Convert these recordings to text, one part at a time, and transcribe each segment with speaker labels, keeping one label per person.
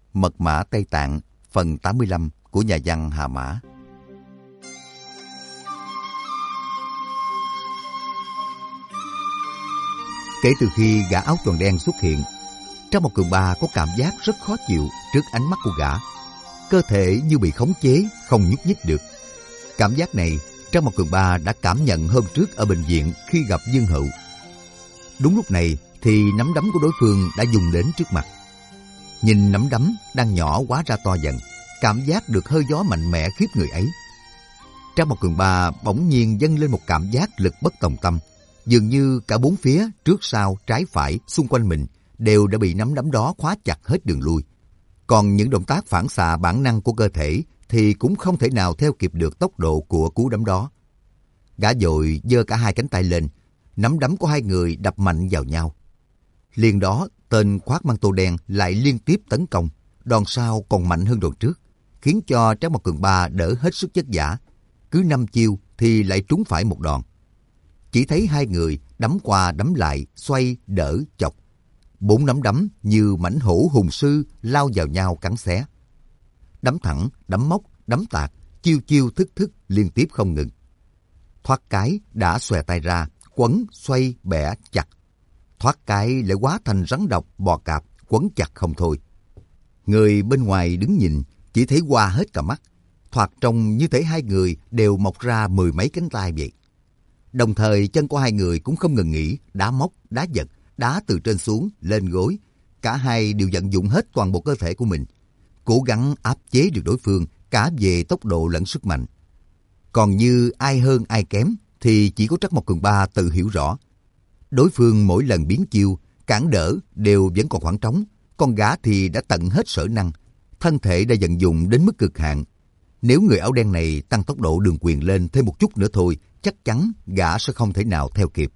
Speaker 1: Mật mã Tây Tạng, phần 85 của nhà văn Hà Mã. Kể từ khi gã áo choàng đen xuất hiện, Trác Mộc Cường Ba có cảm giác rất khó chịu trước ánh mắt của gã. Cơ thể như bị khống chế, không nhúc nhích được. Cảm giác này, Trác Mộc Cường Ba đã cảm nhận hôm trước ở bệnh viện khi gặp Dương Hựu. Đúng lúc này thì nắm đấm của đối phương đã dùng đến trước mặt. Nhìn nắm đấm đang nhỏ hóa ra to dần, cảm giác được hơi gió mạnh mẽ khiếp người ấy. Trác Mộc Cường Ba bỗng nhiên dâng lên một cảm giác lực bất tòng tâm, dường như cả bốn phía, trước sau, trái phải, xung quanh mình đều đã bị nắm đấm đó khóa chặt hết đường lui. Còn những động tác phản xạ bản năng của cơ thể thì cũng không thể nào theo kịp được tốc độ của cú đấm đó. Gã vội giơ cả hai cánh tay lên, nắm đấm của hai người đập mạnh vào nhau. Liền đó, tên khoác măng tô đen lại liên tiếp tấn công, đòn sau còn mạnh hơn đòn trước, khiến cho Trác Mộc Cường Ba đỡ hết sức vất vả. Cứ 5 chiêu thì lại trúng phải một đòn. Chỉ thấy hai người đấm qua đấm lại, xoay, đỡ, chọc. 4 nắm đấm như mãnh hổ hùng sư lao vào nhau cắn xé. Đấm thẳng, đấm móc, đấm tạt, chiêu chiêu thức thức liên tiếp không ngừng. Thoát cái đã xòe tay ra, quấn, xoay, bẻ, chặt. Thoát cái lại hóa thành rắn độc, bò cạp, quấn chặt không thôi. Người bên ngoài đứng nhìn chỉ thấy hoa hết cả mắt. Thoạt trông như thể hai người đều mọc ra 10 mấy cánh tay vậy. Đồng thời chân của hai người cũng không ngừng nghỉ, đá móc, đá giật, đá từ trên xuống, lên gối. Cả hai đều vận dụng hết toàn bộ cơ thể của mình, cố gắng áp chế được đối phương cả về tốc độ lẫn sức mạnh. Còn như ai hơn ai kém thì chỉ có Trác Mộc Cường Ba tự hiểu rõ. Đối phương mỗi lần biến chiêu, cản đỡ đều vẫn còn khoảng trống, còn gã thì đã tận hết sở năng, thân thể đã vận dụng đến mức cực hạn. Nếu người áo đen này tăng tốc độ đường quyền lên thêm một chút nữa thôi, chắc chắn gã sẽ không thể nào theo kịp.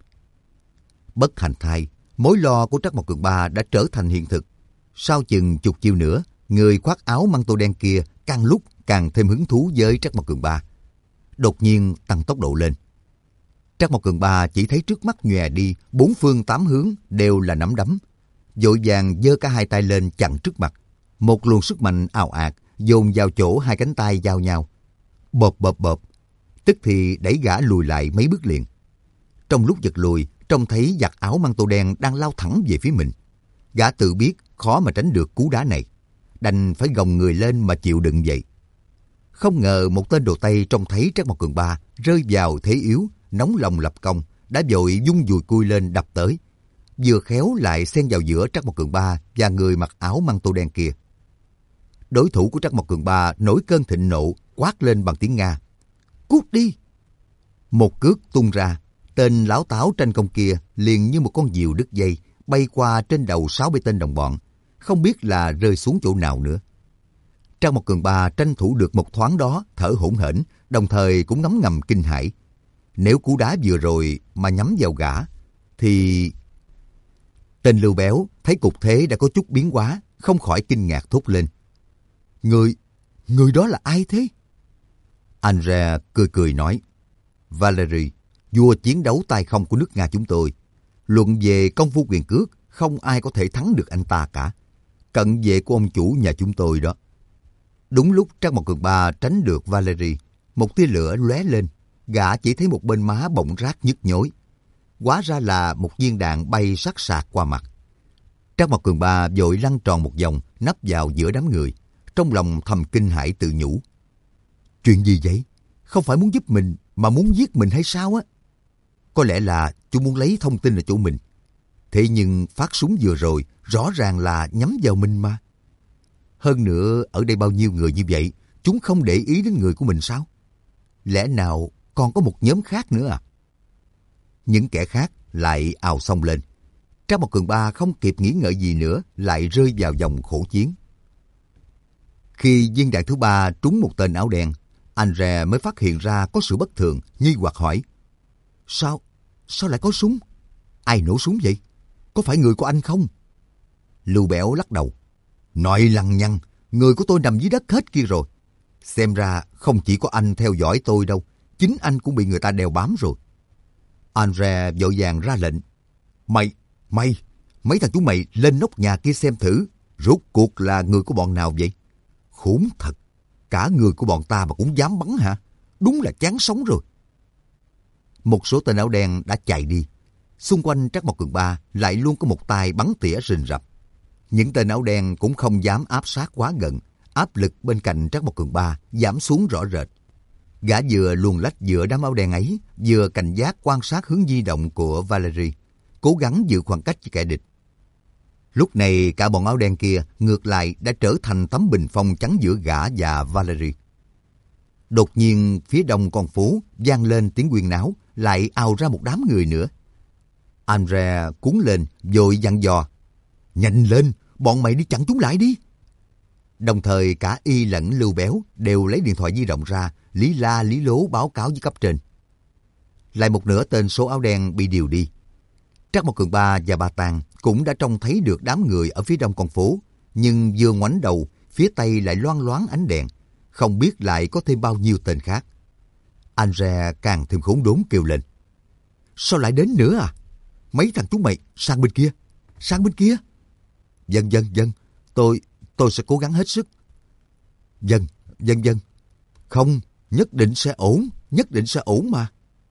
Speaker 1: Bất hành thay, mối lo của Trác Mộc Cường Ba đã trở thành hiện thực. Sau chừng chục chiêu nữa, người khoác áo măng tô đen kia càng lúc càng thêm hứng thú với Trác Mộc Cường Ba. Đột nhiên tăng tốc độ lên. Trác Mộc Cường Ba chỉ thấy trước mắt nhòe đi, 4 phương 8 hướng đều là nắm đấm. Vội vàng giơ cả hai tay lên chặn trước mặt. Một luồng sức mạnh ào ạt dồn vào chỗ hai cánh tay giao nhau. Bộp bộp bộp, tức thì đẩy gã lùi lại mấy bước liền. Trong lúc giật lùi, trông thấy giặc áo măng tô đen đang lao thẳng về phía mình. Gã tự biết khó mà tránh được cú đá này, đành phải gồng người lên mà chịu đựng vậy. Không ngờ một tên đồ Tây trông thấy Trác Mộc Cường Ba rơi vào thế yếu, nóng lòng lập công, đã vội vung dùi cui lên đập tới. Vừa khéo lại xen vào giữa Trác Mộc Cường Ba và người mặc áo măng tô đen kia. Đối thủ của Trác Mộc Cường Ba nổi cơn thịnh nộ, quát lên bằng tiếng Nga: "Cút đi!" Một cước tung ra, tên láo táo tranh công kia liền như một con diều đứt dây, bay qua trên đầu 6-7 tên đồng bọn, không biết là rơi xuống chỗ nào nữa. Trác Mộc Cường Ba tranh thủ được một thoáng đó, thở hổn hển, đồng thời cũng ngấm ngầm kinh hãi. Nếu cú đá vừa rồi mà nhắm vào gã, thì... Tên Lưu Béo thấy cục thế đã có chút biến hóa, không khỏi kinh ngạc thốt lên: Người đó là ai thế? Andre cười cười nói: "Valery, vua chiến đấu tay không của nước Nga chúng tôi. Luận về công phu quyền cước, không ai có thể thắng được anh ta cả. Cận vệ của ông chủ nhà chúng tôi đó." Đúng lúc Trác Mộc Cường Ba tránh được Valery, một tia lửa lóe lên, gã chỉ thấy một bên má bỗng rát nhức nhối. Hóa ra là một viên đạn bay sắc sạc qua mặt. Trác Mộc Cường Ba vội lăn tròn một vòng, nấp vào giữa đám người, trong lòng thầm kinh hãi tự nhủ: "Chuyện gì vậy? Không phải muốn giúp mình mà muốn giết mình hay sao á? Có lẽ là chúng muốn lấy thông tin ở chỗ mình. Thế nhưng phát súng vừa rồi rõ ràng là nhắm vào mình mà. Hơn nữa ở đây bao nhiêu người như vậy, chúng không để ý đến người của mình sao? Lẽ nào còn có một nhóm khác nữa à?" Những kẻ khác lại ào xông lên. Trác Mộc Cường Ba không kịp nghĩ ngợi gì nữa, lại rơi vào vòng khổ chiến. Khi viên đạn thứ 3 trúng một tên áo đen, Andre mới phát hiện ra có sự bất thường, nghi hoặc hỏi: Sao lại có súng? Ai nổ súng vậy? Có phải người của anh không?" Lưu Béo lắc đầu: "Nói lăng nhăng, người của tôi nằm dưới đất hết kia rồi. Xem ra không chỉ có anh theo dõi tôi đâu, chính anh cũng bị người ta đeo bám rồi." Andre vội vàng ra lệnh: Mày, mấy thằng chúng mày lên nóc nhà kia xem thử, Rốt cuộc là người của bọn nào vậy? Khốn thật, cả người của bọn ta mà cũng dám bắn hả? Đúng là chán sống rồi. Một số tên áo đen đã chạy đi. Xung quanh Trác Mộc Cường Ba lại luôn có một tay bắn tỉa rình rập. Những tên áo đen cũng không dám áp sát quá gần. Áp lực bên cạnh Trác Mộc Cường Ba giảm xuống rõ rệt. Gã vừa luồn lách giữa đám áo đen ấy, vừa cảnh giác quan sát hướng di động của Valerie, cố gắng giữ khoảng cách với kẻ địch. Lúc này cả bọn áo đen kia ngược lại đã trở thành tấm bình phong chắn giữa gã và Valerie. Đột nhiên phía đông con phố vang lên tiếng huyên náo, lại ào ra một đám người nữa. Andre cuống lên vội dặn dò: nhanh lên, bọn mày đi chặn chúng lại đi. Đồng thời cả Y lẫn Lưu Béo đều lấy điện thoại di động ra, lý la lý lố báo cáo với cấp trên. Lại một nửa tên số áo đen bị điều đi. Trác Mộc Cường Ba và Ba Tàng cũng đã trông thấy được đám người ở phía đông con phố, nhưng vừa ngoảnh đầu, phía tây lại loang loáng ánh đèn, không biết lại có thêm bao nhiêu tên khác. Andre càng thêm khốn đốn kêu lên: sao lại đến nữa à? Mấy thằng chúng mày sang bên kia, sang bên kia. Vâng, tôi sẽ cố gắng hết sức. Vâng. Không, nhất định sẽ ổn mà.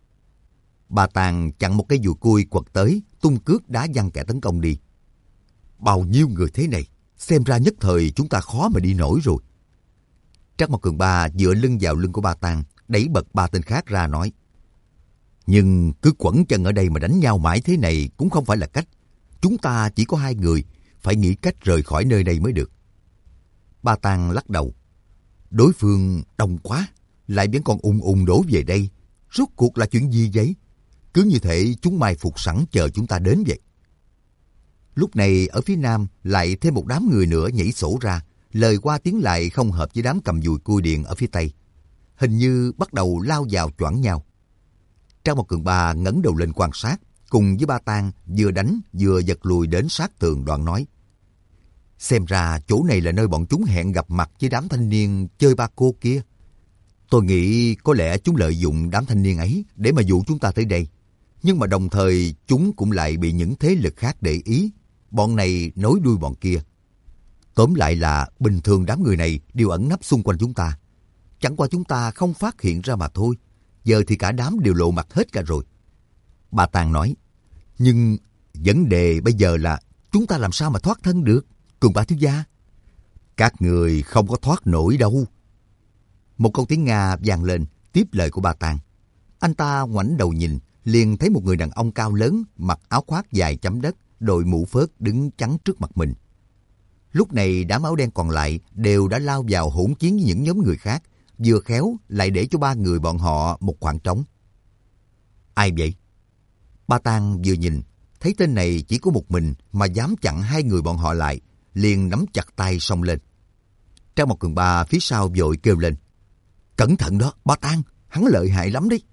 Speaker 1: Ba Tàng chặn một cái dùi cui quật tới, tung cước đá văng kẻ tấn công đi. Bao nhiêu người thế này, xem ra nhất thời chúng ta khó mà đi nổi rồi. Trác Mộc Cường Ba dựa lưng vào lưng của Ba Tàng, đẩy bật ba tên khác ra nói: nhưng cứ quẩn chân ở đây mà đánh nhau mãi thế này cũng không phải là cách. Chúng ta chỉ có 2 người, phải nghĩ cách rời khỏi nơi này mới được. Ba Tàng lắc đầu: đối phương đông quá, lại vẫn còn ùn đổ về đây. Rốt cuộc là chuyện gì vậy? Cứ như thể chúng mai phục sẵn chờ chúng ta đến vậy. Lúc này ở phía nam lại thêm một đám người nữa nhảy sổ ra, lời qua tiếng lại không hợp với đám cầm dùi cui điện ở phía tây. Hình như bắt đầu lao vào choảng nhau. Trác Mộc Cường Ba ngẩng đầu lên quan sát, cùng với Ba Tàng vừa đánh vừa giật lùi đến sát tường, đoạn nói: xem ra chỗ này là nơi bọn chúng hẹn gặp mặt với đám thanh niên chơi ba cô kia. Tôi nghĩ có lẽ chúng lợi dụng đám thanh niên ấy để mà dụ chúng ta tới đây. Nhưng mà đồng thời chúng cũng lại bị những thế lực khác để ý. Bọn này nối đuôi bọn kia. Tóm lại là bình thường đám người này đều ẩn nấp xung quanh chúng ta. Chẳng qua chúng ta không phát hiện ra mà thôi. Giờ thì cả đám đều lộ mặt hết cả rồi. Bà Tàng nói: nhưng vấn đề bây giờ là chúng ta làm sao mà thoát thân được, Cường Ba thiếu gia? Các người không có thoát nổi đâu. Một câu tiếng Nga vang lên tiếp lời của Ba Tàng. Anh ta ngoảnh đầu nhìn, liền thấy một người đàn ông cao lớn, mặc áo khoác dài chấm đất, đội mũ phớt đứng chắn trước mặt mình. Lúc này đám áo đen còn lại đều đã lao vào hỗn chiến với những nhóm người khác, vừa khéo lại để cho 3 người bọn họ một khoảng trống. Ai vậy? Ba Tàng vừa nhìn, thấy tên này chỉ có một mình mà dám chặn 2 người bọn họ lại, liền nắm chặt tay xông lên. Trác Mộc Cường Ba phía sau vội kêu lên: cẩn thận đó, Ba Tàng, hắn lợi hại lắm đấy.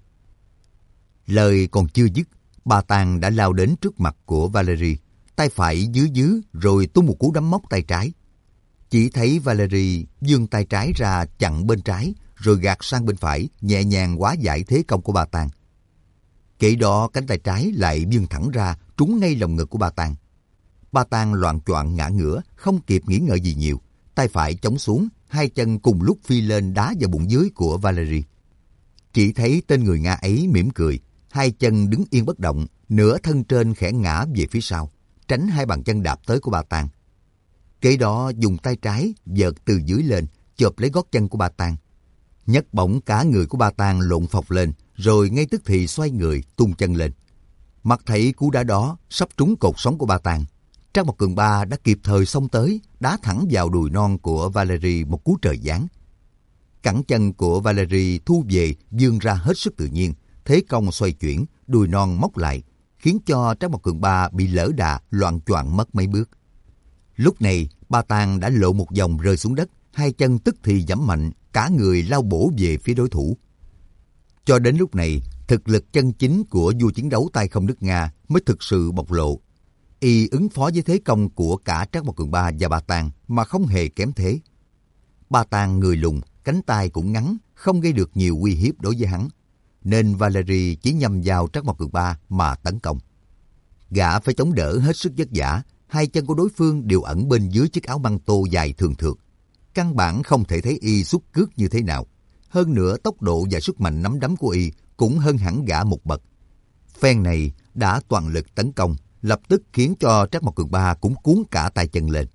Speaker 1: Lời còn chưa dứt, Ba Tàng đã lao đến trước mặt của Valerie, tay phải dưới rồi tung một cú đấm móc tay trái. Chỉ thấy Valerie giương tay trái ra chặn bên trái, rồi gạt sang bên phải, nhẹ nhàng hóa giải thế công của Ba Tàng. Kể đó cánh tay trái lại vươn thẳng ra, trúng ngay lồng ngực của Ba Tàng. Ba Tàng loạng choạng ngã ngửa, không kịp nghĩ ngợi gì nhiều, tay phải chống xuống, 2 chân cùng lúc phi lên đá vào bụng dưới của Valerie. Chỉ thấy tên người Nga ấy mỉm cười, 2 chân đứng yên bất động, nửa thân trên khẽ ngã về phía sau, tránh 2 bàn chân đạp tới của Ba Tàng. Kế đó dùng tay trái vợt từ dưới lên, chộp lấy gót chân của Ba Tàng. Nhấc bổng cả người của Ba Tàng lộn phộc lên, rồi ngay tức thì xoay người tung chân lên. Mặt thấy cú đá đó sắp trúng cột sống của Ba Tàng, Trác Mộc Cường Ba đã kịp thời xông tới, đá thẳng vào đùi non của Valerie một cú trời giáng. Cẳng chân của Valerie thu về vươn ra hết sức tự nhiên, thế công xoay chuyển, đùi non móc lại, khiến cho Trác Mộc Cường Ba bị lỡ đà, loạng choạng mất mấy bước. Lúc này Ba Tàng đã lộ một vòng rơi xuống đất, 2 chân tức thì giẫm mạnh, cả người lao bổ về phía đối thủ. Cho đến lúc này, thực lực chân chính của vua chiến đấu tay không nước Nga mới thực sự bộc lộ. Y ứng phó với thế công của cả Trác Mộc Cường Ba và Ba Tàng mà không hề kém thế. Ba Tàng người lùn, cánh tay cũng ngắn, không gây được nhiều uy hiếp đối với hắn, nên Valerie chỉ nhằm vào Trác Mộc Cường Ba mà tấn công. Gã phải chống đỡ hết sức vất vả, hai chân của đối phương đều ẩn bên dưới chiếc áo măng tô dài thường thượt. Căn bản không thể thấy y xuất cước như thế nào. Hơn nữa tốc độ và sức mạnh nắm đấm của y cũng hơn hẳn gã một bậc. Phen này đã toàn lực tấn công, lập tức khiến cho Trác Mộc Cường Ba cũng cuốn cả tay chân lên.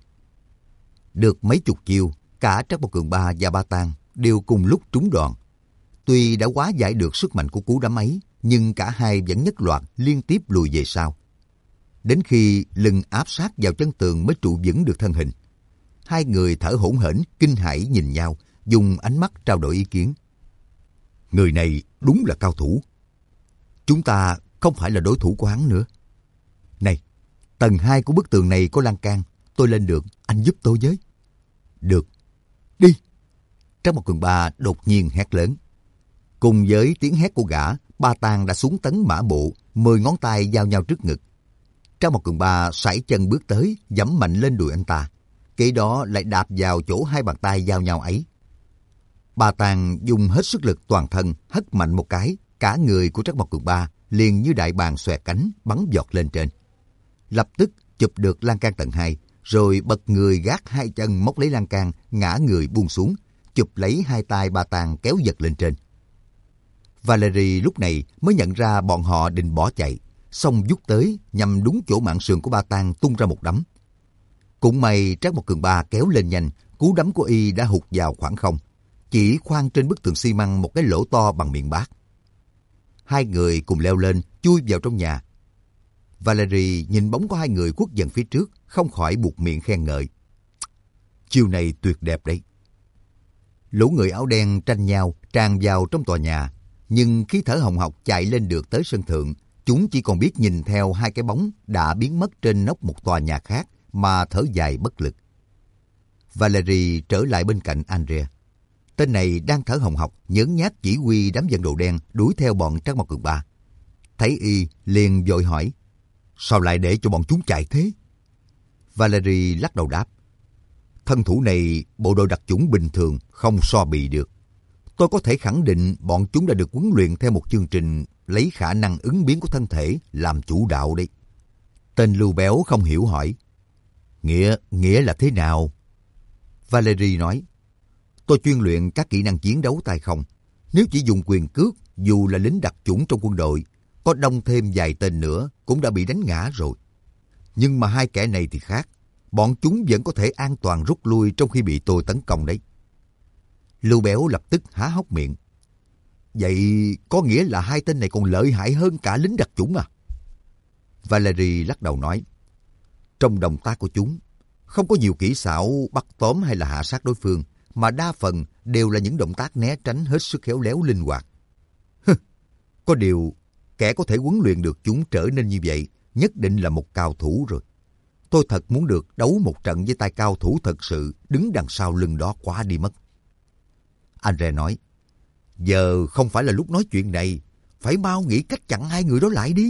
Speaker 1: Được mấy chục chiêu, cả Trác Mộc Cường Ba và Ba Tang đều cùng lúc trúng đòn. Tuy đã hóa giải được sức mạnh của cú đấm ấy, nhưng cả hai vẫn nhất loạt liên tiếp lùi về sau. Đến khi lưng áp sát vào chân tường mới trụ vững được thân hình. Hai người thở hổn hển, kinh hãi nhìn nhau, dùng ánh mắt trao đổi ý kiến. Người này đúng là cao thủ. Chúng ta không phải là đối thủ của hắn nữa. Này, tầng 2 của bức tường này có lan can, tôi lên được, anh giúp tôi với. Được, đi. Trác Mộc Cường Ba đột nhiên hét lớn. Cùng với tiếng hét của gã, Ba Tang đã xuống tấn mã bộ, 10 ngón tay giao nhau trước ngực. Trác Mộc Cường Ba sải chân bước tới, giẫm mạnh lên đùi anh ta. Kế đó lại đạp vào chỗ hai bàn tay giao nhau ấy. Ba Tang dùng hết sức lực toàn thân, hất mạnh một cái, cả người của Trác Mộc Cường Ba liền như đại bàng xòe cánh bắn giọt lên trên. Lập tức chụp được lan can tầng 2, rồi bật người gác hai chân móc lấy lan can, ngã người buông xuống, chụp lấy hai tay Ba Tang kéo giật lên trên. Valerie lúc này mới nhận ra bọn họ định bỏ chạy, xong vút tới nhằm đúng chỗ mạn sườn của Ba Tang tung ra một đấm. Cũng may Trác Mộc Cường Ba kéo lên nhanh, cú đấm của y đã hụt vào khoảng không, chỉ khoan trên bức tường xi măng một cái lỗ to bằng miệng bát. Hai người cùng leo lên, chui vào trong nhà. Valerie nhìn bóng của hai người khuất dần phía trước, không khỏi buột miệng khen ngợi. Chiêu này tuyệt đẹp đấy. Lũ người áo đen tranh nhau tràn vào trong tòa nhà, nhưng khí thở hồng hộc chạy lên được tới sân thượng, chúng chỉ còn biết nhìn theo hai cái bóng đã biến mất trên nóc một tòa nhà khác mà thở dài bất lực. Valerie trở lại bên cạnh Andrea. Tên này đang thở hồng hộc, nhớn nhác chỉ huy đám dân đồ đen đuổi theo bọn Trác Mộc Cường Ba. Thấy y liền vội hỏi, sao lại để cho bọn chúng chạy thế? Valerie lắc đầu đáp, thân thủ này bộ đội đặc chủng bình thường không so bì được. Tôi có thể khẳng định bọn chúng đã được huấn luyện theo một chương trình lấy khả năng ứng biến của thân thể làm chủ đạo đấy. Tên Lưu Béo không hiểu hỏi, Nghĩa là thế nào? Valerie nói, tôi chuyên luyện các kỹ năng chiến đấu tay không. Nếu chỉ dùng quyền cước, dù là lính đặc chủng trong quân đội, có đông thêm vài tên nữa cũng đã bị đánh ngã rồi. Nhưng mà hai kẻ này thì khác. Bọn chúng vẫn có thể an toàn rút lui trong khi bị tôi tấn công đấy. Lưu Béo lập tức há hốc miệng. Vậy có nghĩa là hai tên này còn lợi hại hơn cả lính đặc chủng à? Valerie lắc đầu nói, trong động tác của chúng, không có nhiều kỹ xảo bắt tóm hay là hạ sát đối phương, mà đa phần đều là những động tác né tránh hết sức khéo léo linh hoạt. Có điều, kẻ có thể huấn luyện được chúng trở nên như vậy, nhất định là một cao thủ rồi. Tôi thật muốn được đấu một trận với tay cao thủ thật sự đứng đằng sau lưng đó quá đi mất. Andre nói, giờ không phải là lúc nói chuyện này, phải mau nghĩ cách chặn hai người đó lại đi.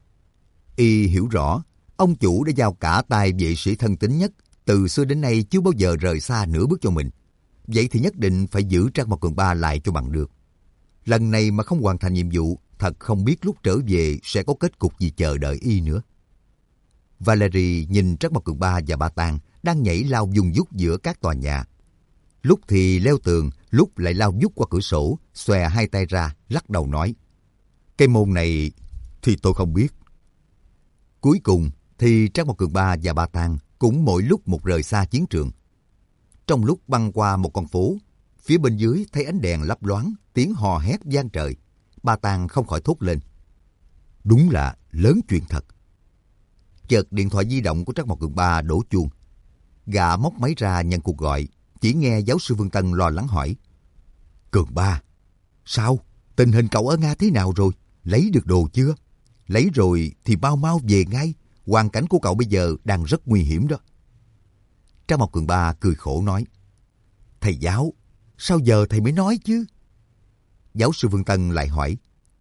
Speaker 1: Y hiểu rõ, ông chủ đã giao cả tay vệ sĩ thân tín nhất, từ xưa đến nay chưa bao giờ rời xa nửa bước cho mình. Vậy thì nhất định phải giữ Trác Mộc Cường Ba lại cho bằng được. Lần này mà không hoàn thành nhiệm vụ, thật không biết lúc trở về sẽ có kết cục gì chờ đợi y nữa. Valerie nhìn Trác Mộc Cường Ba và Ba Tang đang nhảy lao vùng vút giữa các tòa nhà. Lúc thì leo tường, lúc lại lao vút qua cửa sổ, xòe hai tay ra, lắc đầu nói, cái môn này thì tôi không biết. Cuối cùng thì Trác Mộc Cường Ba và Ba Tang cũng mỗi lúc một rời xa chiến trường. Trong lúc băng qua một con phố, phía bên dưới thấy ánh đèn lấp loáng, tiếng hò hét vang trời. Ba Tang không khỏi thốt lên, đúng là lớn chuyện thật. Chợt điện thoại di động của Trác Mộc Cường Ba đổ chuông. Gã móc máy ra nhận cuộc gọi, chỉ nghe giáo sư Vương Tân lo lắng hỏi, Cường Ba, sao? Tình hình cậu ở Nga thế nào rồi? Lấy được đồ chưa? Lấy rồi thì mau về ngay. Hoàn cảnh của cậu bây giờ đang rất nguy hiểm đó. Trác Mộc Cường Ba cười khổ nói, thầy giáo, sao giờ thầy mới nói chứ? Giáo sư Vương Tân lại hỏi,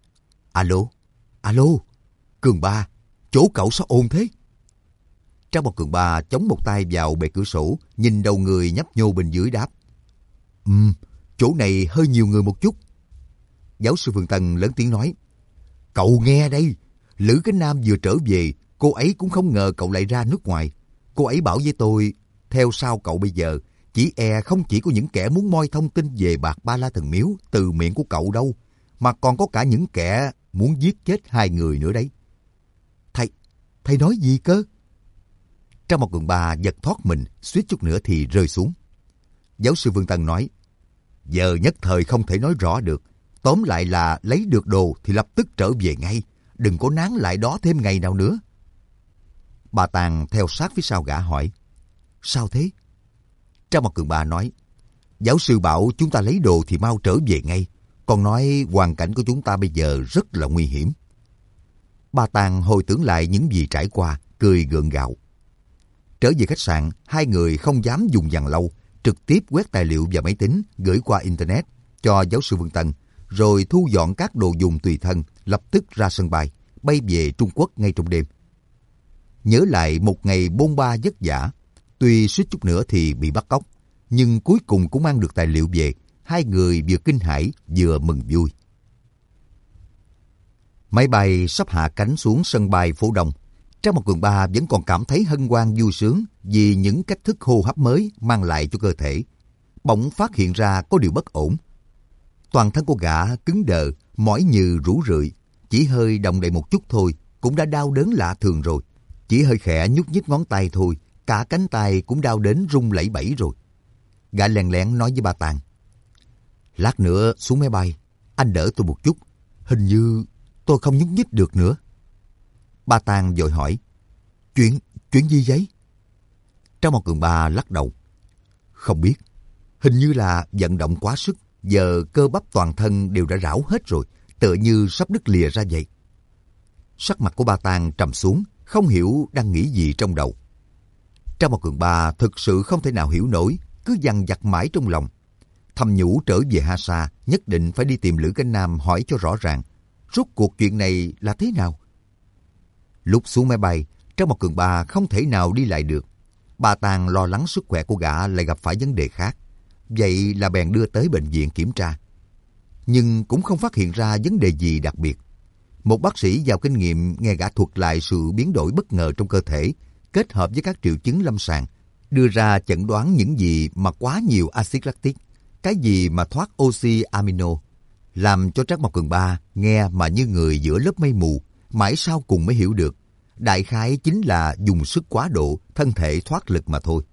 Speaker 1: alo, Cường Ba, chỗ cậu sao ồn thế? Trác Mộc Cường Ba chống một tay vào bệ cửa sổ, nhìn đầu người nhấp nhô bên dưới đáp, chỗ này hơi nhiều người một chút. Giáo sư Vương Tân lớn tiếng nói, cậu nghe đây, Lữ Cánh Nam vừa trở về, cô ấy cũng không ngờ cậu lại ra nước ngoài. Cô ấy bảo với tôi, theo sau cậu bây giờ, chỉ e không chỉ có những kẻ muốn moi thông tin về Bạc Ba La Thần Miếu từ miệng của cậu đâu, mà còn có cả những kẻ muốn giết chết hai người nữa đấy. Thầy nói gì cơ? Trang một Cường Ba giật thoát mình, suýt chút nữa thì rơi xuống. Giáo sư Vương Tân nói, giờ nhất thời không thể nói rõ được. Tóm lại là lấy được đồ thì lập tức trở về ngay. Đừng có nán lại đó thêm ngày nào nữa. Bà Tàng theo sát phía sau gã hỏi, sao thế? Trang một Cường Ba nói, giáo sư bảo chúng ta lấy đồ thì mau trở về ngay. Còn nói hoàn cảnh của chúng ta bây giờ rất là nguy hiểm. Bà Tàng hồi tưởng lại những gì trải qua, cười gượng gạo. Trở về khách sạn, hai người không dám dùng dằn lâu, trực tiếp quét tài liệu và máy tính gửi qua Internet cho giáo sư Vương Tân, rồi thu dọn các đồ dùng tùy thân, lập tức ra sân bay, bay về Trung Quốc ngay trong đêm. Nhớ lại một ngày bôn ba vất vả, tuy suýt chút nữa thì bị bắt cóc, nhưng cuối cùng cũng mang được tài liệu về, hai người vừa kinh hãi vừa mừng vui. Máy bay sắp hạ cánh xuống sân bay Phố Đông. Trang một Cường Ba vẫn còn cảm thấy hân hoan vui sướng vì những cách thức hô hấp mới mang lại cho cơ thể. Bỗng phát hiện ra có điều bất ổn. Toàn thân của gã cứng đờ, mỏi như rũ rượi, chỉ hơi động đậy một chút thôi cũng đã đau đớn lạ thường rồi. Chỉ hơi khẽ nhúc nhích ngón tay thôi, cả cánh tay cũng đau đến rung lẩy bẩy rồi. Gã lén lén nói với bà Tàng, lát nữa xuống máy bay, anh đỡ tôi một chút, hình như tôi không nhúc nhích được nữa. Bà Tàng vội hỏi, chuyện gì vậy? Trang một Cường Ba lắc đầu, không biết, hình như là vận động quá sức, giờ cơ bắp toàn thân đều đã rão hết rồi, tựa như sắp đứt lìa ra vậy. Sắc mặt của bà Tàng trầm xuống, không hiểu đang nghĩ gì trong đầu. Trang một Cường Ba thực sự không thể nào hiểu nổi, cứ dằn vặt mãi trong lòng. Thầm nhủ trở về Ha Sa, nhất định phải đi tìm Lữ Cánh Nam hỏi cho rõ ràng, rốt cuộc chuyện này là thế nào. Lúc xuống máy bay, Trang một Cường Ba không thể nào đi lại được. Bà Tàng lo lắng sức khỏe của gã lại gặp phải vấn đề khác. Vậy là bèn đưa tới bệnh viện kiểm tra. Nhưng cũng không phát hiện ra vấn đề gì đặc biệt. Một bác sĩ giàu kinh nghiệm nghe gã thuật lại sự biến đổi bất ngờ trong cơ thể, kết hợp với các triệu chứng lâm sàng, đưa ra chẩn đoán những gì mà quá nhiều axit lactic, cái gì mà thoát oxy amino, làm cho Trác Mộc Cường Ba nghe mà như người giữa lớp mây mù, mãi sau cùng mới hiểu được. Đại khái chính là dùng sức quá độ, thân thể thoát lực mà thôi.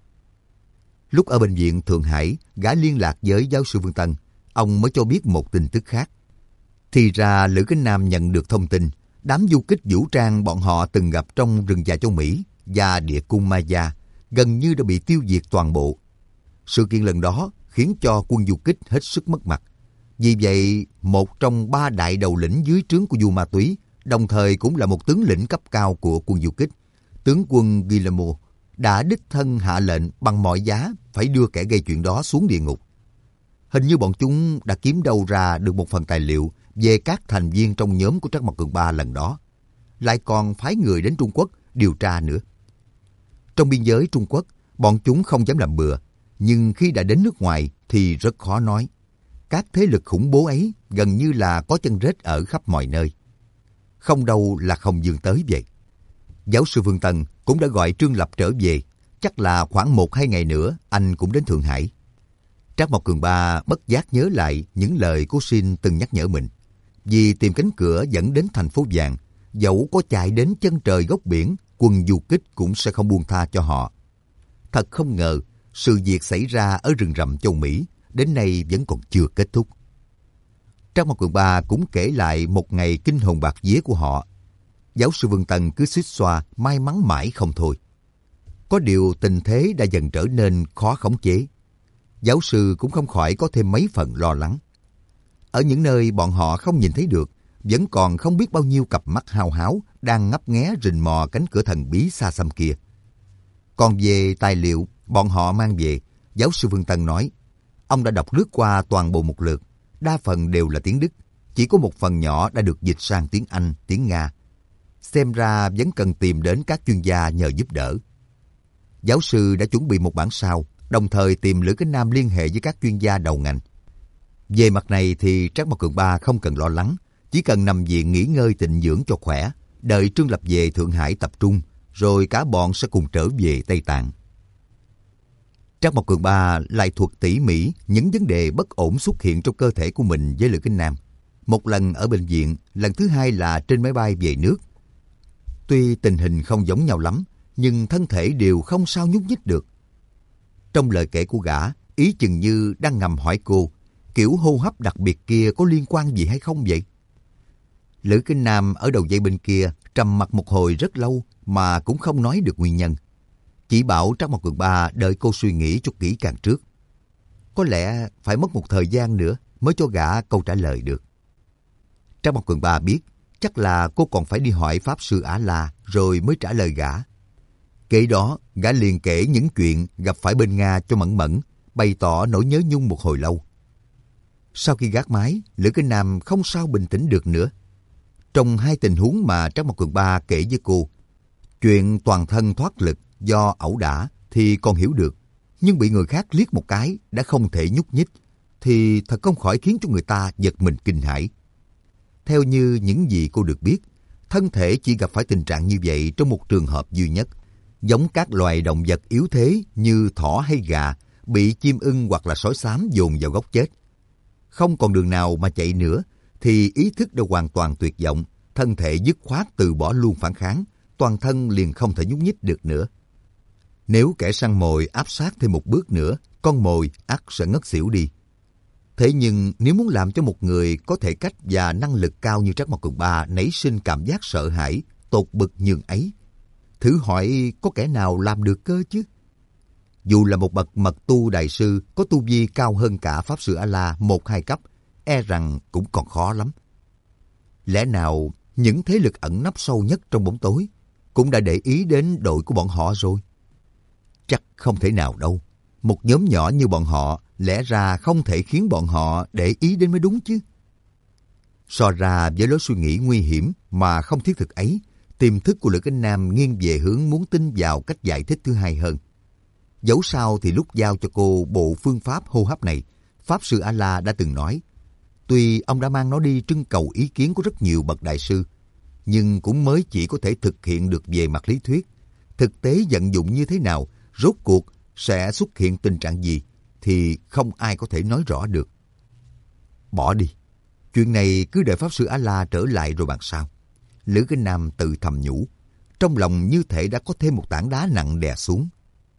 Speaker 1: Lúc ở bệnh viện Thượng Hải, gã liên lạc với giáo sư Vương Tân, ông mới cho biết một tin tức khác. Thì ra Lữ Cánh Nam nhận được thông tin, đám du kích vũ trang bọn họ từng gặp trong rừng già châu Mỹ và địa cung Maya gần như đã bị tiêu diệt toàn bộ. Sự kiện lần đó khiến cho quân du kích hết sức mất mặt. Vì vậy, một trong 3 đại đầu lĩnh dưới trướng của Du Ma Túy, đồng thời cũng là một tướng lĩnh cấp cao của quân du kích, tướng quân Guillermo, đã đích thân hạ lệnh bằng mọi giá phải đưa kẻ gây chuyện đó xuống địa ngục. Hình như bọn chúng đã kiếm đâu ra được một phần tài liệu về các thành viên trong nhóm của Trác Mộc Cường Ba lần đó, lại còn phái người đến Trung Quốc điều tra nữa. Trong biên giới Trung Quốc, bọn chúng không dám làm bừa, nhưng khi đã đến nước ngoài thì rất khó nói. Các thế lực khủng bố ấy gần như là có chân rết ở khắp mọi nơi. Không đâu là không dương tới vậy. Giáo sư Vương Tân cũng đã gọi Trương Lập trở về, chắc là khoảng 1-2 ngày nữa anh cũng đến Thượng Hải. Trác Mộc Cường Ba bất giác nhớ lại những lời cô Xin từng nhắc nhở mình. Vì tìm cánh cửa dẫn đến thành phố vàng, dẫu có chạy đến chân trời góc biển, quân du kích cũng sẽ không buông tha cho họ. Thật không ngờ, sự việc xảy ra ở rừng rậm châu Mỹ đến nay vẫn còn chưa kết thúc. Trác Mộc Cường Ba cũng kể lại một ngày kinh hồn bạt vía của họ. Giáo sư Vương Tân cứ xuýt xoa, may mắn mãi không thôi. Có điều tình thế đã dần trở nên khó khống chế. Giáo sư cũng không khỏi có thêm mấy phần lo lắng. Ở những nơi bọn họ không nhìn thấy được, vẫn còn không biết bao nhiêu cặp mắt hao háo đang ngấp nghé rình mò cánh cửa thần bí xa xăm kia. Còn về tài liệu bọn họ mang về, giáo sư Vương Tân nói, ông đã đọc lướt qua toàn bộ một lượt, đa phần đều là tiếng Đức, chỉ có một phần nhỏ đã được dịch sang tiếng Anh, tiếng Nga. Xem ra vẫn cần tìm đến các chuyên gia nhờ giúp đỡ. Giáo sư đã chuẩn bị một bản sao, đồng thời tìm Lữ Cánh Nam liên hệ với các chuyên gia đầu ngành. Về mặt này thì Trác Mộc Cường Ba không cần lo lắng, chỉ cần nằm viện nghỉ ngơi tịnh dưỡng cho khỏe, đợi Trương Lập về Thượng Hải tập trung, rồi cả bọn sẽ cùng trở về Tây Tạng. Trác Mộc Cường Ba lại thuật tỉ mỉ những vấn đề bất ổn xuất hiện trong cơ thể của mình với Lữ Kính Nam. Một lần ở bệnh viện, lần thứ hai là trên máy bay về nước. Tuy tình hình không giống nhau lắm, nhưng thân thể đều không sao nhúc nhích được. Trong lời kể của gã, ý chừng như đang ngầm hỏi cô, kiểu hô hấp đặc biệt kia có liên quan gì hay không vậy? Lữ Kính Nam ở đầu dây bên kia trầm mặc một hồi rất lâu mà cũng không nói được nguyên nhân. Chỉ bảo Trác Mộc Cường Ba đợi cô suy nghĩ cho kỹ càng trước. Có lẽ phải mất một thời gian nữa mới cho gã câu trả lời được. Trác Mộc Cường Ba biết chắc là cô còn phải đi hỏi Pháp Sư Á La rồi mới trả lời gã. Kế đó, gã liền kể những chuyện gặp phải bên Nga cho Mẫn Mẫn, bày tỏ nỗi nhớ nhung một hồi lâu. Sau khi gác máy, Lữ Kính Nam không sao bình tĩnh được nữa. Trong hai tình huống mà Trác Mộc Cường Ba kể với cô, chuyện toàn thân thoát lực do ẩu đả thì còn hiểu được, nhưng bị người khác liếc một cái đã không thể nhúc nhích thì thật không khỏi khiến cho người ta giật mình kinh hãi. Theo như những gì cô được biết, thân thể chỉ gặp phải tình trạng như vậy trong một trường hợp duy nhất, giống các loài động vật yếu thế như thỏ hay gà bị chim ưng hoặc là sói xám dồn vào góc chết. Không còn đường nào mà chạy nữa thì ý thức đã hoàn toàn tuyệt vọng, thân thể dứt khoát từ bỏ luôn phản kháng, toàn thân liền không thể nhúc nhích được nữa. Nếu kẻ săn mồi áp sát thêm một bước nữa, con mồi ắt sẽ ngất xỉu đi. Thế nhưng nếu muốn làm cho một người có thể cách và năng lực cao như Trác Mộc Cường Ba nảy sinh cảm giác sợ hãi, tột bực nhường ấy, thử hỏi có kẻ nào làm được cơ chứ? Dù là một bậc mật tu đại sư có tu vi cao hơn cả Pháp Sư A-la 1-2 cấp, e rằng cũng còn khó lắm. Lẽ nào những thế lực ẩn nấp sâu nhất trong bóng tối cũng đã để ý đến đội của bọn họ rồi? Chắc không thể nào đâu. Một nhóm nhỏ như bọn họ lẽ ra không thể khiến bọn họ để ý đến mới đúng chứ. So ra với lối suy nghĩ nguy hiểm mà không thiết thực ấy, tiềm thức của Lữ Kính Nam nghiêng về hướng muốn tin vào cách giải thích thứ hai hơn. Dẫu sao thì lúc giao cho cô bộ phương pháp hô hấp này, Pháp Sư A-la đã từng nói, tuy ông đã mang nó đi trưng cầu ý kiến của rất nhiều bậc đại sư, nhưng cũng mới chỉ có thể thực hiện được về mặt lý thuyết. Thực tế vận dụng như thế nào, rốt cuộc sẽ xuất hiện tình trạng gì thì không ai có thể nói rõ được. Bỏ đi, chuyện này cứ để Pháp Sư A-la trở lại rồi bàn sau. Lữ Kính Nam tự thầm nhủ, trong lòng như thể đã có thêm một tảng đá nặng đè xuống.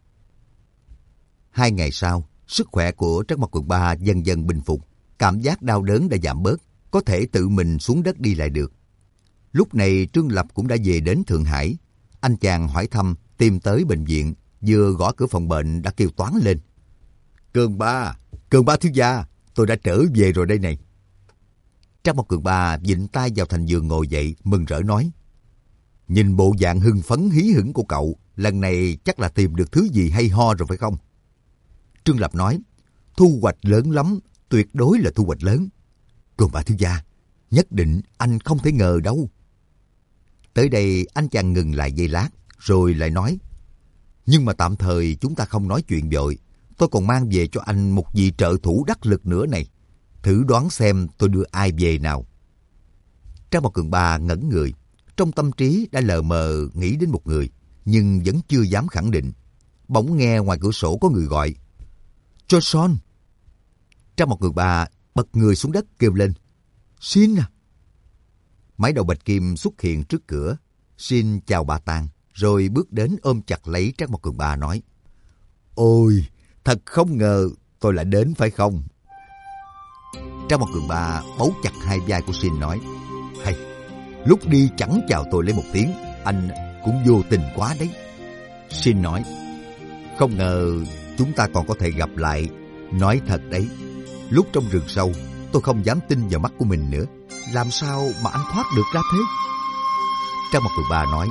Speaker 1: 2 ngày sau, sức khỏe của Trác Mộc Cường Ba dần dần bình phục, cảm giác đau đớn đã giảm bớt, có thể tự mình xuống đất đi lại được. Lúc này Trương Lập cũng đã về đến Thượng Hải. Anh chàng hỏi thăm, tìm tới bệnh viện, vừa gõ cửa phòng bệnh đã kêu toáng lên. Cường Ba thiếu gia, tôi đã trở về rồi đây này. Trác Mộc Cường Ba vịn tay vào thành giường ngồi dậy, mừng rỡ nói. Nhìn bộ dạng hưng phấn hí hửng của cậu, lần này chắc là tìm được thứ gì hay ho rồi phải không? Trương Lập nói, thu hoạch lớn lắm, tuyệt đối là thu hoạch lớn. Cường Ba thiếu gia, nhất định anh không thể ngờ đâu. Tới đây anh chàng ngừng lại giây lát, rồi lại nói, nhưng mà tạm thời chúng ta không nói chuyện vội. Tôi còn mang về cho anh một vị trợ thủ đắc lực nữa này. Thử đoán xem tôi đưa ai về nào. Trác Mộc Cường Ba ngẩn người. Trong tâm trí đã lờ mờ nghĩ đến một người, nhưng vẫn chưa dám khẳng định. Bỗng nghe ngoài cửa sổ có người gọi. Johnson! Trác Mộc Cường Ba bật người xuống đất kêu lên. Xin à! Mái đầu bạch kim xuất hiện trước cửa. Xin chào bà Tàng, rồi bước đến ôm chặt lấy Trác Mộc Cường Ba nói. Ôi, thật không ngờ tôi lại đến phải không? Trác Mộc Cường Ba bấu chặt hai vai của Xin nói. Hay, lúc đi chẳng chào tôi lấy một tiếng, anh cũng vô tình quá đấy. Xin nói. Không ngờ chúng ta còn có thể gặp lại. Nói thật đấy, lúc trong rừng sâu, tôi không dám tin vào mắt của mình nữa. Làm sao mà anh thoát được ra thế? Trác Mộc Cường Ba nói.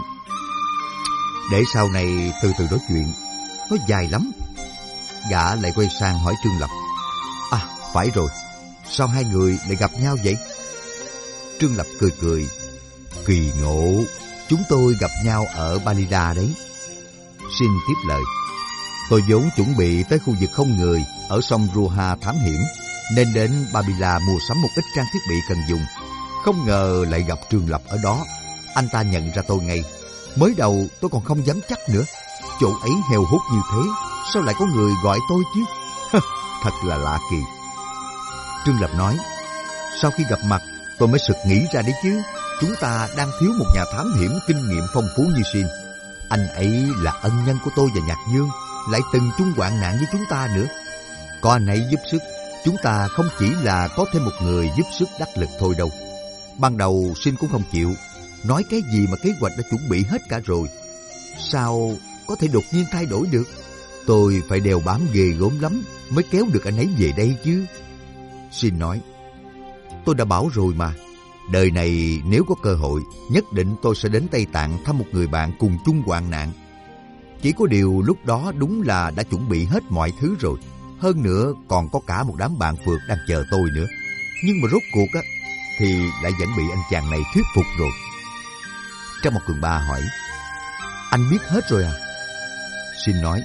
Speaker 1: Để sau này từ từ nói chuyện, nó dài lắm. Gã lại quay sang hỏi Trương Lập. À, phải rồi, sao hai người lại gặp nhau vậy? Trương Lập cười cười. Kỳ ngộ, chúng tôi gặp nhau ở Balida đấy. Xin tiếp lời. Tôi vốn chuẩn bị tới khu vực không người ở sông Ruha thám hiểm, nên đến Babila mua sắm một ít trang thiết bị cần dùng. Không ngờ lại gặp Trương Lập ở đó. Anh ta nhận ra tôi ngay. Mới đầu tôi còn không dám chắc nữa. Chỗ ấy heo hút như thế, sao lại có người gọi tôi chứ? Thật là lạ kỳ. Trương Lập nói, sau khi gặp mặt, tôi mới sực nghĩ ra đấy chứ. Chúng ta đang thiếu một nhà thám hiểm kinh nghiệm phong phú như Xin. Anh ấy là ân nhân của tôi và Nhạc Dương, lại từng chung hoạn nạn với chúng ta nữa. Có anh ấy giúp sức, chúng ta không chỉ là có thêm một người giúp sức đắc lực thôi đâu. Ban đầu Xin cũng không chịu, nói cái gì mà kế hoạch đã chuẩn bị hết cả rồi. Sao có thể đột nhiên thay đổi được? Tôi phải đeo bám ghê gớm lắm mới kéo được anh ấy về đây chứ. Xin nói, tôi đã bảo rồi mà, đời này nếu có cơ hội, nhất định tôi sẽ đến Tây Tạng thăm một người bạn cùng chung hoạn nạn. Chỉ có điều lúc đó đúng là đã chuẩn bị hết mọi thứ rồi. Hơn nữa còn có cả một đám bạn phượt đang chờ tôi nữa. Nhưng mà rốt cuộc á, thì lại vẫn bị anh chàng này thuyết phục rồi. Trong một Cường Ba hỏi, anh biết hết rồi à? Xin nói,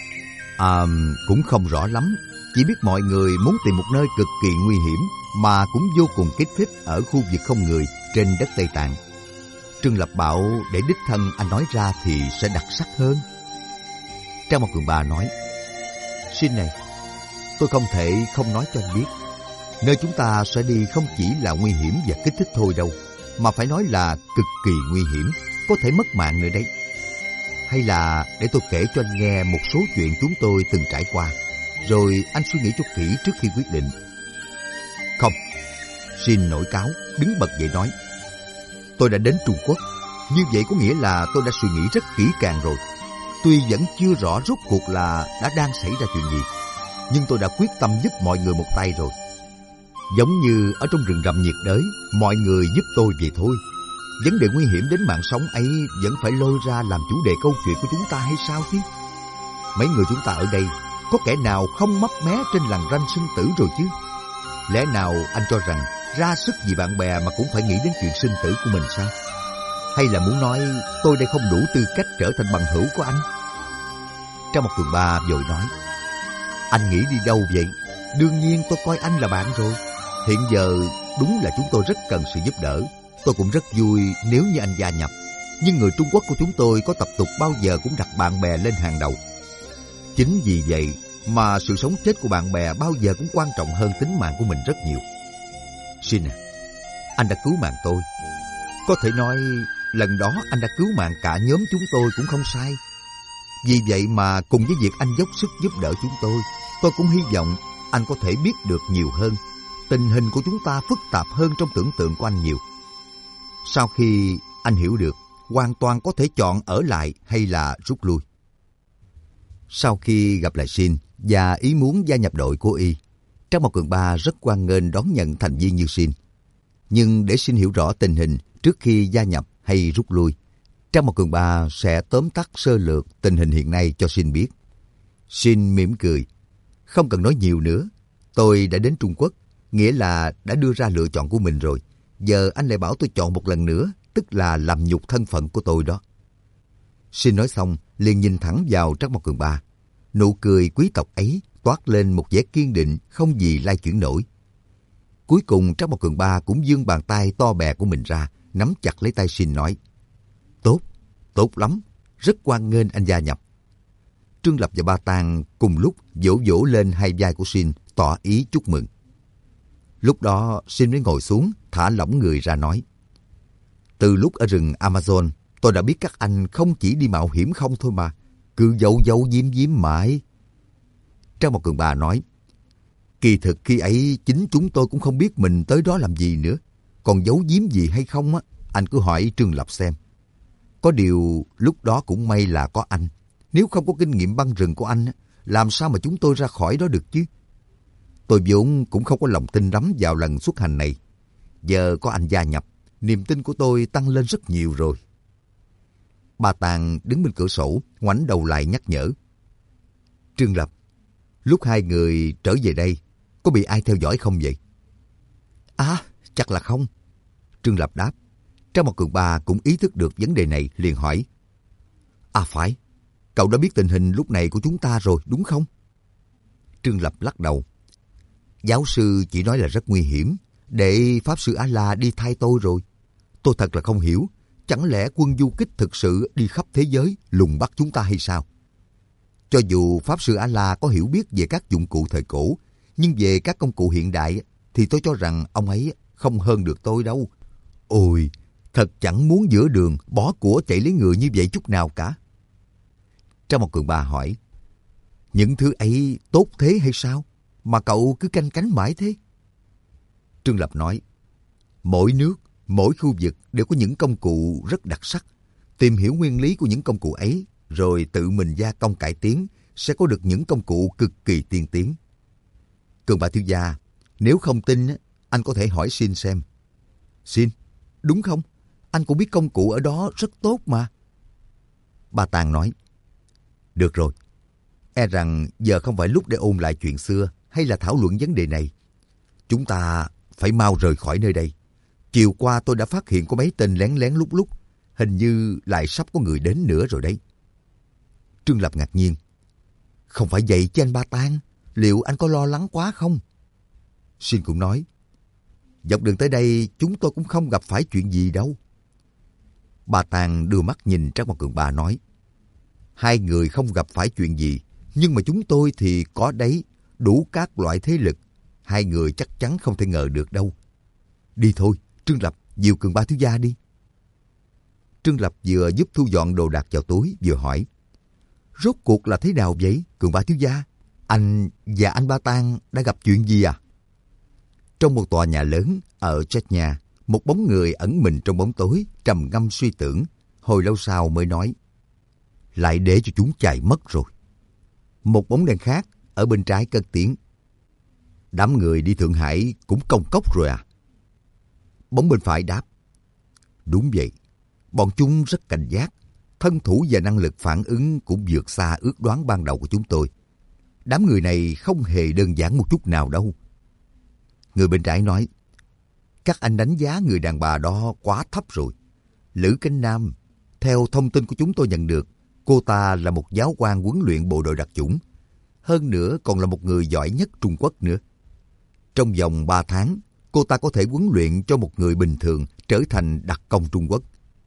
Speaker 1: cũng không rõ lắm. Chỉ biết mọi người muốn tìm một nơi cực kỳ nguy hiểm mà cũng vô cùng kích thích ở khu vực không người trên đất Tây Tạng. Trương Lập bảo để đích thân anh nói ra thì sẽ đặc sắc hơn. Trang Một Cường Ba nói, Xin này, tôi không thể không nói cho anh biết. Nơi chúng ta sẽ đi không chỉ là nguy hiểm và kích thích thôi đâu, mà phải nói là cực kỳ nguy hiểm, có thể mất mạng nữa đấy. Hay là để tôi kể cho anh nghe một số chuyện chúng tôi từng trải qua, rồi anh suy nghĩ cho kỹ trước khi quyết định. Không, Xin nổi cáu, đứng bật dậy nói, tôi đã đến Trung Quốc, như vậy có nghĩa là tôi đã suy nghĩ rất kỹ càng rồi. Tuy vẫn chưa rõ rốt cuộc là đã đang xảy ra chuyện gì, nhưng tôi đã quyết tâm giúp mọi người một tay rồi. Giống như ở trong rừng rậm nhiệt đới, mọi người giúp tôi vậy thôi. Vấn đề nguy hiểm đến mạng sống ấy vẫn phải lôi ra làm chủ đề câu chuyện của chúng ta hay sao chứ? Mấy người chúng ta ở đây, có kẻ nào không mấp mé trên lằn ranh sinh tử rồi chứ? Lẽ nào anh cho rằng ra sức vì bạn bè mà cũng phải nghĩ đến chuyện sinh tử của mình sao? Hay là muốn nói tôi đây không đủ tư cách trở thành bằng hữu của anh? Trong một Cường Ba vội nói, anh nghĩ đi đâu vậy? Đương nhiên tôi coi anh là bạn rồi. Hiện giờ đúng là chúng tôi rất cần sự giúp đỡ. Tôi cũng rất vui nếu như anh gia nhập. Nhưng người Trung Quốc của chúng tôi có tập tục bao giờ cũng đặt bạn bè lên hàng đầu. Chính vì vậy mà sự sống chết của bạn bè bao giờ cũng quan trọng hơn tính mạng của mình rất nhiều. Xin à, anh đã cứu mạng tôi. Có thể nói lần đó anh đã cứu mạng cả nhóm chúng tôi cũng không sai. Vì vậy mà cùng với việc anh dốc sức giúp đỡ chúng tôi cũng hy vọng anh có thể biết được nhiều hơn. Tình hình của chúng ta phức tạp hơn trong tưởng tượng của anh nhiều. Sau khi anh hiểu được, hoàn toàn có thể chọn ở lại hay là rút lui. Sau khi gặp lại Xin và ý muốn gia nhập đội của y, Trang Một Cường Ba rất hoan nghênh đón nhận thành viên như Xin. Nhưng để Xin hiểu rõ tình hình trước khi gia nhập hay rút lui, Trang Một Cường Ba sẽ tóm tắt sơ lược tình hình hiện nay cho Xin biết. Xin mỉm cười. Không cần nói nhiều nữa. Tôi đã đến Trung Quốc, nghĩa là đã đưa ra lựa chọn của mình rồi. Giờ anh lại bảo tôi chọn một lần nữa, tức là làm nhục thân phận của tôi đó. Xin nói xong, liền nhìn thẳng vào Trang Một Cường Ba. Nụ cười quý tộc ấy toát lên một vẻ kiên định không gì lay chuyển nổi. Cuối cùng Trang Một Cường Ba cũng giương bàn tay to bè của mình ra, nắm chặt lấy tay Xin nói, tốt, tốt lắm, rất hoan nghênh anh gia nhập. Trương Lập và Ba Tàng cùng lúc vỗ vỗ lên hai vai của Xin, tỏ ý chúc mừng. Lúc đó Xin mới ngồi xuống, thả lỏng người ra nói, từ lúc ở rừng Amazon, tôi đã biết các anh không chỉ đi mạo hiểm không thôi mà, cứ giấu giấu giếm giếm mãi. Trang Một Cường Ba nói, kỳ thực khi ấy chính chúng tôi cũng không biết mình tới đó làm gì nữa. Còn giấu giếm gì hay không á, anh cứ hỏi Trương Lập xem. Có điều lúc đó cũng may là có anh. Nếu không có kinh nghiệm băng rừng của anh, làm sao mà chúng tôi ra khỏi đó được chứ? Tôi vốn cũng không có lòng tin lắm vào lần xuất hành này. Giờ có anh gia nhập, niềm tin của tôi tăng lên rất nhiều rồi. Ba Tàng đứng bên cửa sổ, ngoảnh đầu lại nhắc nhở. Trương Lập, lúc hai người trở về đây, có bị ai theo dõi không vậy? À, chắc là không. Trương Lập đáp. Trang Một Cường Ba cũng ý thức được vấn đề này, liền hỏi. À phải, cậu đã biết tình hình lúc này của chúng ta rồi, đúng không? Trương Lập lắc đầu. Giáo sư chỉ nói là rất nguy hiểm, để Pháp Sư Á-La đi thay tôi rồi. Tôi thật là không hiểu, Chẳng lẽ quân du kích thực sự đi khắp thế giới lùng bắt chúng ta hay sao? Cho dù Pháp Sư A-la có hiểu biết về các dụng cụ thời cổ, nhưng về các công cụ hiện đại thì tôi cho rằng ông ấy không hơn được tôi đâu. Ôi, thật chẳng muốn giữa đường bỏ của chạy lấy người như vậy chút nào cả. Trang một Cường Ba hỏi, những thứ ấy tốt thế hay sao mà cậu cứ canh cánh mãi thế? Trương Lập nói, mỗi nước, mỗi khu vực đều có những công cụ rất đặc sắc. Tìm hiểu nguyên lý của những công cụ ấy, rồi tự mình gia công cải tiến, sẽ có được những công cụ cực kỳ tiên tiến. Cường Ba thiếu gia, nếu không tin, anh có thể hỏi Xin xem. Xin, đúng không? Anh cũng biết công cụ ở đó rất tốt mà. Ba Tàng nói, được rồi, e rằng giờ không phải lúc để ôn lại chuyện xưa hay là thảo luận vấn đề này. Chúng ta phải mau rời khỏi nơi đây. Chiều qua tôi đã phát hiện có mấy tên lén lén lút lút, hình như lại sắp có người đến nữa rồi đấy. Trương Lập ngạc nhiên, không phải vậy chứ anh Ba Tàng, liệu anh có lo lắng quá không? Xin cũng nói, dọc đường tới đây chúng tôi cũng không gặp phải chuyện gì đâu. Ba Tàng đưa mắt nhìn Trác Mộc Cường Ba nói, hai người không gặp phải chuyện gì, nhưng mà chúng tôi thì có đấy, đủ các loại thế lực. Hai người chắc chắn không thể ngờ được đâu. Đi thôi, Trương Lập, dìu Cường Ba thiếu gia đi. Trương Lập vừa giúp thu dọn đồ đạc vào túi, vừa hỏi, rốt cuộc là thế nào vậy, Cường Ba thiếu gia? Anh và anh Ba Tàng đã gặp chuyện gì à? Trong một tòa nhà lớn ở Chechnya, một bóng người ẩn mình trong bóng tối, trầm ngâm suy tưởng, hồi lâu sau mới nói, lại để cho chúng chạy mất rồi. Một bóng đen khác ở bên trái cất tiếng, đám người đi Thượng Hải cũng công cốc rồi à? Bóng bên phải đáp, đúng vậy, bọn chúng rất cảnh giác, thân thủ và năng lực phản ứng cũng vượt xa ước đoán ban đầu của chúng tôi. Đám người này không hề đơn giản một chút nào đâu. Người bên trái nói, các anh đánh giá người đàn bà đó quá thấp rồi. Lữ Cánh Nam, theo thông tin của chúng tôi nhận được, cô ta là một giáo quan huấn luyện bộ đội đặc chủng. Hơn nữa còn là một người giỏi nhất Trung Quốc nữa. Trong vòng 3 tháng, cô ta có thể huấn luyện cho một người bình thường trở thành đặc công Trung Quốc.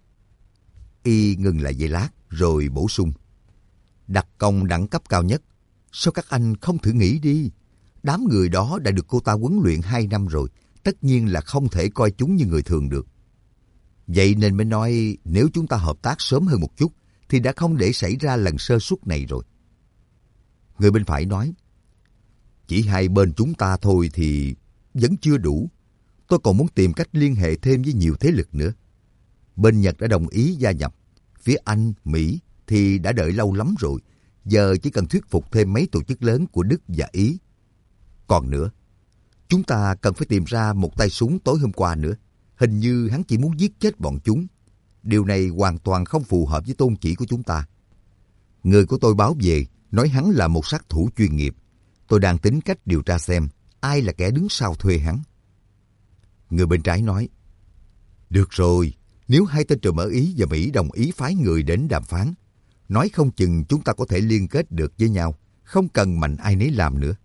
Speaker 1: Y ngừng lại giây lát rồi bổ sung, đặc công đẳng cấp cao nhất. Sao các anh không thử nghĩ đi? Đám người đó đã được cô ta huấn luyện 2 năm rồi, tất nhiên là không thể coi chúng như người thường được. Vậy nên mới nói nếu chúng ta hợp tác sớm hơn một chút thì đã không để xảy ra lần sơ suất này rồi. Người bên phải nói, chỉ hai bên chúng ta thôi thì vẫn chưa đủ. Tôi còn muốn tìm cách liên hệ thêm với nhiều thế lực nữa. Bên Nhật đã đồng ý gia nhập. Phía Anh, Mỹ thì đã đợi lâu lắm rồi. Giờ chỉ cần thuyết phục thêm mấy tổ chức lớn của Đức và Ý. Còn nữa, chúng ta cần phải tìm ra một tay súng tối hôm qua nữa. Hình như hắn chỉ muốn giết chết bọn chúng. Điều này hoàn toàn không phù hợp với tôn chỉ của chúng ta. Người của tôi báo về, nói hắn là một sát thủ chuyên nghiệp. Tôi đang tính cách điều tra xem ai là kẻ đứng sau thuê hắn. Người bên trái nói, được rồi, nếu hai tên trùm ở Ý và Mỹ đồng ý phái người đến đàm phán, nói không chừng chúng ta có thể liên kết được với nhau, không cần mạnh ai nấy làm nữa.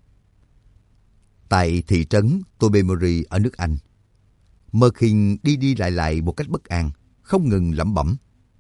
Speaker 1: Tại thị trấn Tobermory ở nước Anh, Merkin đi lại một cách bất an, không ngừng lẩm bẩm.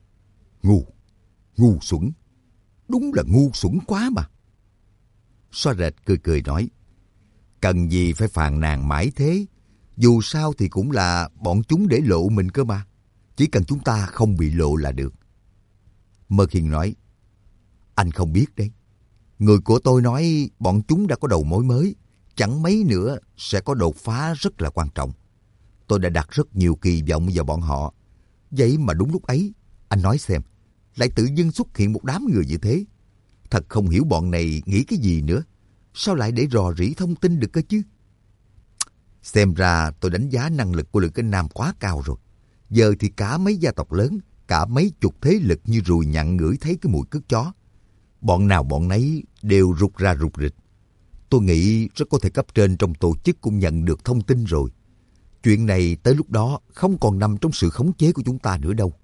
Speaker 1: Ngu xuẩn, đúng là ngu xuẩn quá mà. Xoa rệt cười nói, cần gì phải phàn nàn mãi thế, dù sao thì cũng là bọn chúng để lộ mình cơ mà, chỉ cần chúng ta không bị lộ là được. Merkin nói, anh không biết đấy, người của tôi nói bọn chúng đã có đầu mối mới, chẳng mấy nữa sẽ có đột phá rất là quan trọng. Tôi đã đặt rất nhiều kỳ vọng vào bọn họ. Vậy mà đúng lúc ấy, anh nói xem, lại tự dưng xuất hiện một đám người như thế. Thật không hiểu bọn này nghĩ cái gì nữa. Sao lại để rò rỉ thông tin được cơ chứ? Xem ra tôi đánh giá năng lực của Lữ Cánh Nam quá cao rồi. Giờ thì cả mấy gia tộc lớn, cả mấy chục thế lực như ruồi nhặn ngửi thấy cái mùi cất chó. Bọn nào bọn nấy đều rụt ra rụt rịch. Tôi nghĩ rất có thể cấp trên trong tổ chức cũng nhận được thông tin rồi. Chuyện này tới lúc đó không còn nằm trong sự khống chế của chúng ta nữa đâu.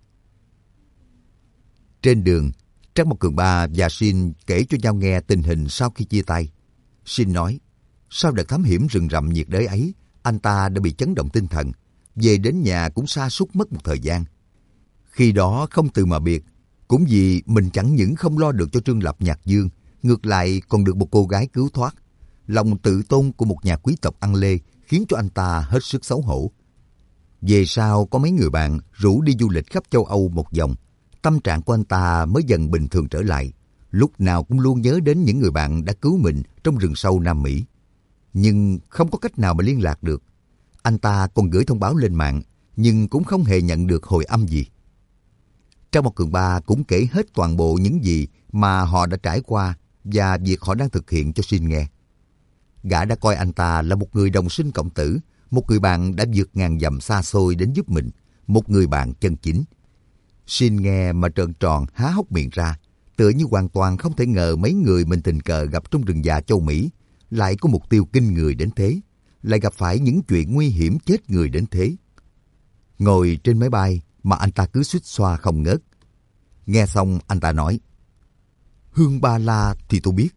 Speaker 1: Trên đường, Trác Mộc Cường Ba và Xin kể cho nhau nghe tình hình sau khi chia tay. Xin nói, sau đợt thám hiểm rừng rậm nhiệt đới ấy, anh ta đã bị chấn động tinh thần. Về đến nhà cũng sa sút mất một thời gian. Khi đó không từ mà biệt, cũng vì mình chẳng những không lo được cho Trương Lập Nhạc Dương, ngược lại còn được một cô gái cứu thoát. Lòng tự tôn của một nhà quý tộc ăn lê khiến cho anh ta hết sức xấu hổ. Về sau có mấy người bạn rủ đi du lịch khắp châu Âu một vòng, tâm trạng của anh ta mới dần bình thường trở lại. Lúc nào cũng luôn nhớ đến những người bạn đã cứu mình trong rừng sâu Nam Mỹ. Nhưng không có cách nào mà liên lạc được. Anh ta còn gửi thông báo lên mạng, nhưng cũng không hề nhận được hồi âm gì. Trang Một Cường Ba cũng kể hết toàn bộ những gì mà họ đã trải qua và việc họ đang thực hiện cho Shin nghe. Gã đã coi anh ta là một người đồng sinh cộng tử, một người bạn đã vượt ngàn dặm xa xôi đến giúp mình, một người bạn chân chính. Shin nghe mà trợn tròn há hốc miệng ra, tựa như hoàn toàn không thể ngờ mấy người mình tình cờ gặp trong rừng già châu Mỹ lại có mục tiêu kinh người đến thế, lại gặp phải những chuyện nguy hiểm chết người đến thế. Ngồi trên máy bay mà anh ta cứ xuýt xoa không ngớt. Nghe xong anh ta nói, Hương Ba La thì tôi biết.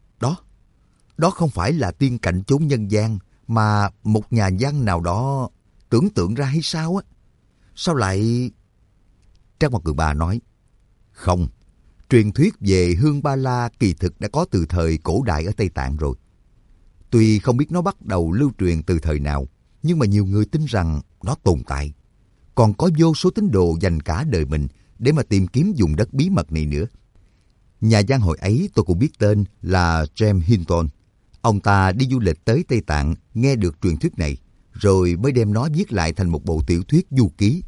Speaker 1: Đó không phải là tiên cảnh chốn nhân gian mà một nhà văn nào đó tưởng tượng ra hay sao á? Sao lại... Trang Một Cường Ba nói, không, truyền thuyết về Hương Ba La kỳ thực đã có từ thời cổ đại ở Tây Tạng rồi. Tuy không biết nó bắt đầu lưu truyền từ thời nào, nhưng mà nhiều người tin rằng nó tồn tại. Còn có vô số tín đồ dành cả đời mình để mà tìm kiếm vùng đất bí mật này nữa. Nhà văn hồi ấy tôi cũng biết tên là James Hinton. Ông ta đi du lịch tới Tây Tạng, nghe được truyền thuyết này, rồi mới đem nó viết lại thành một bộ tiểu thuyết du ký.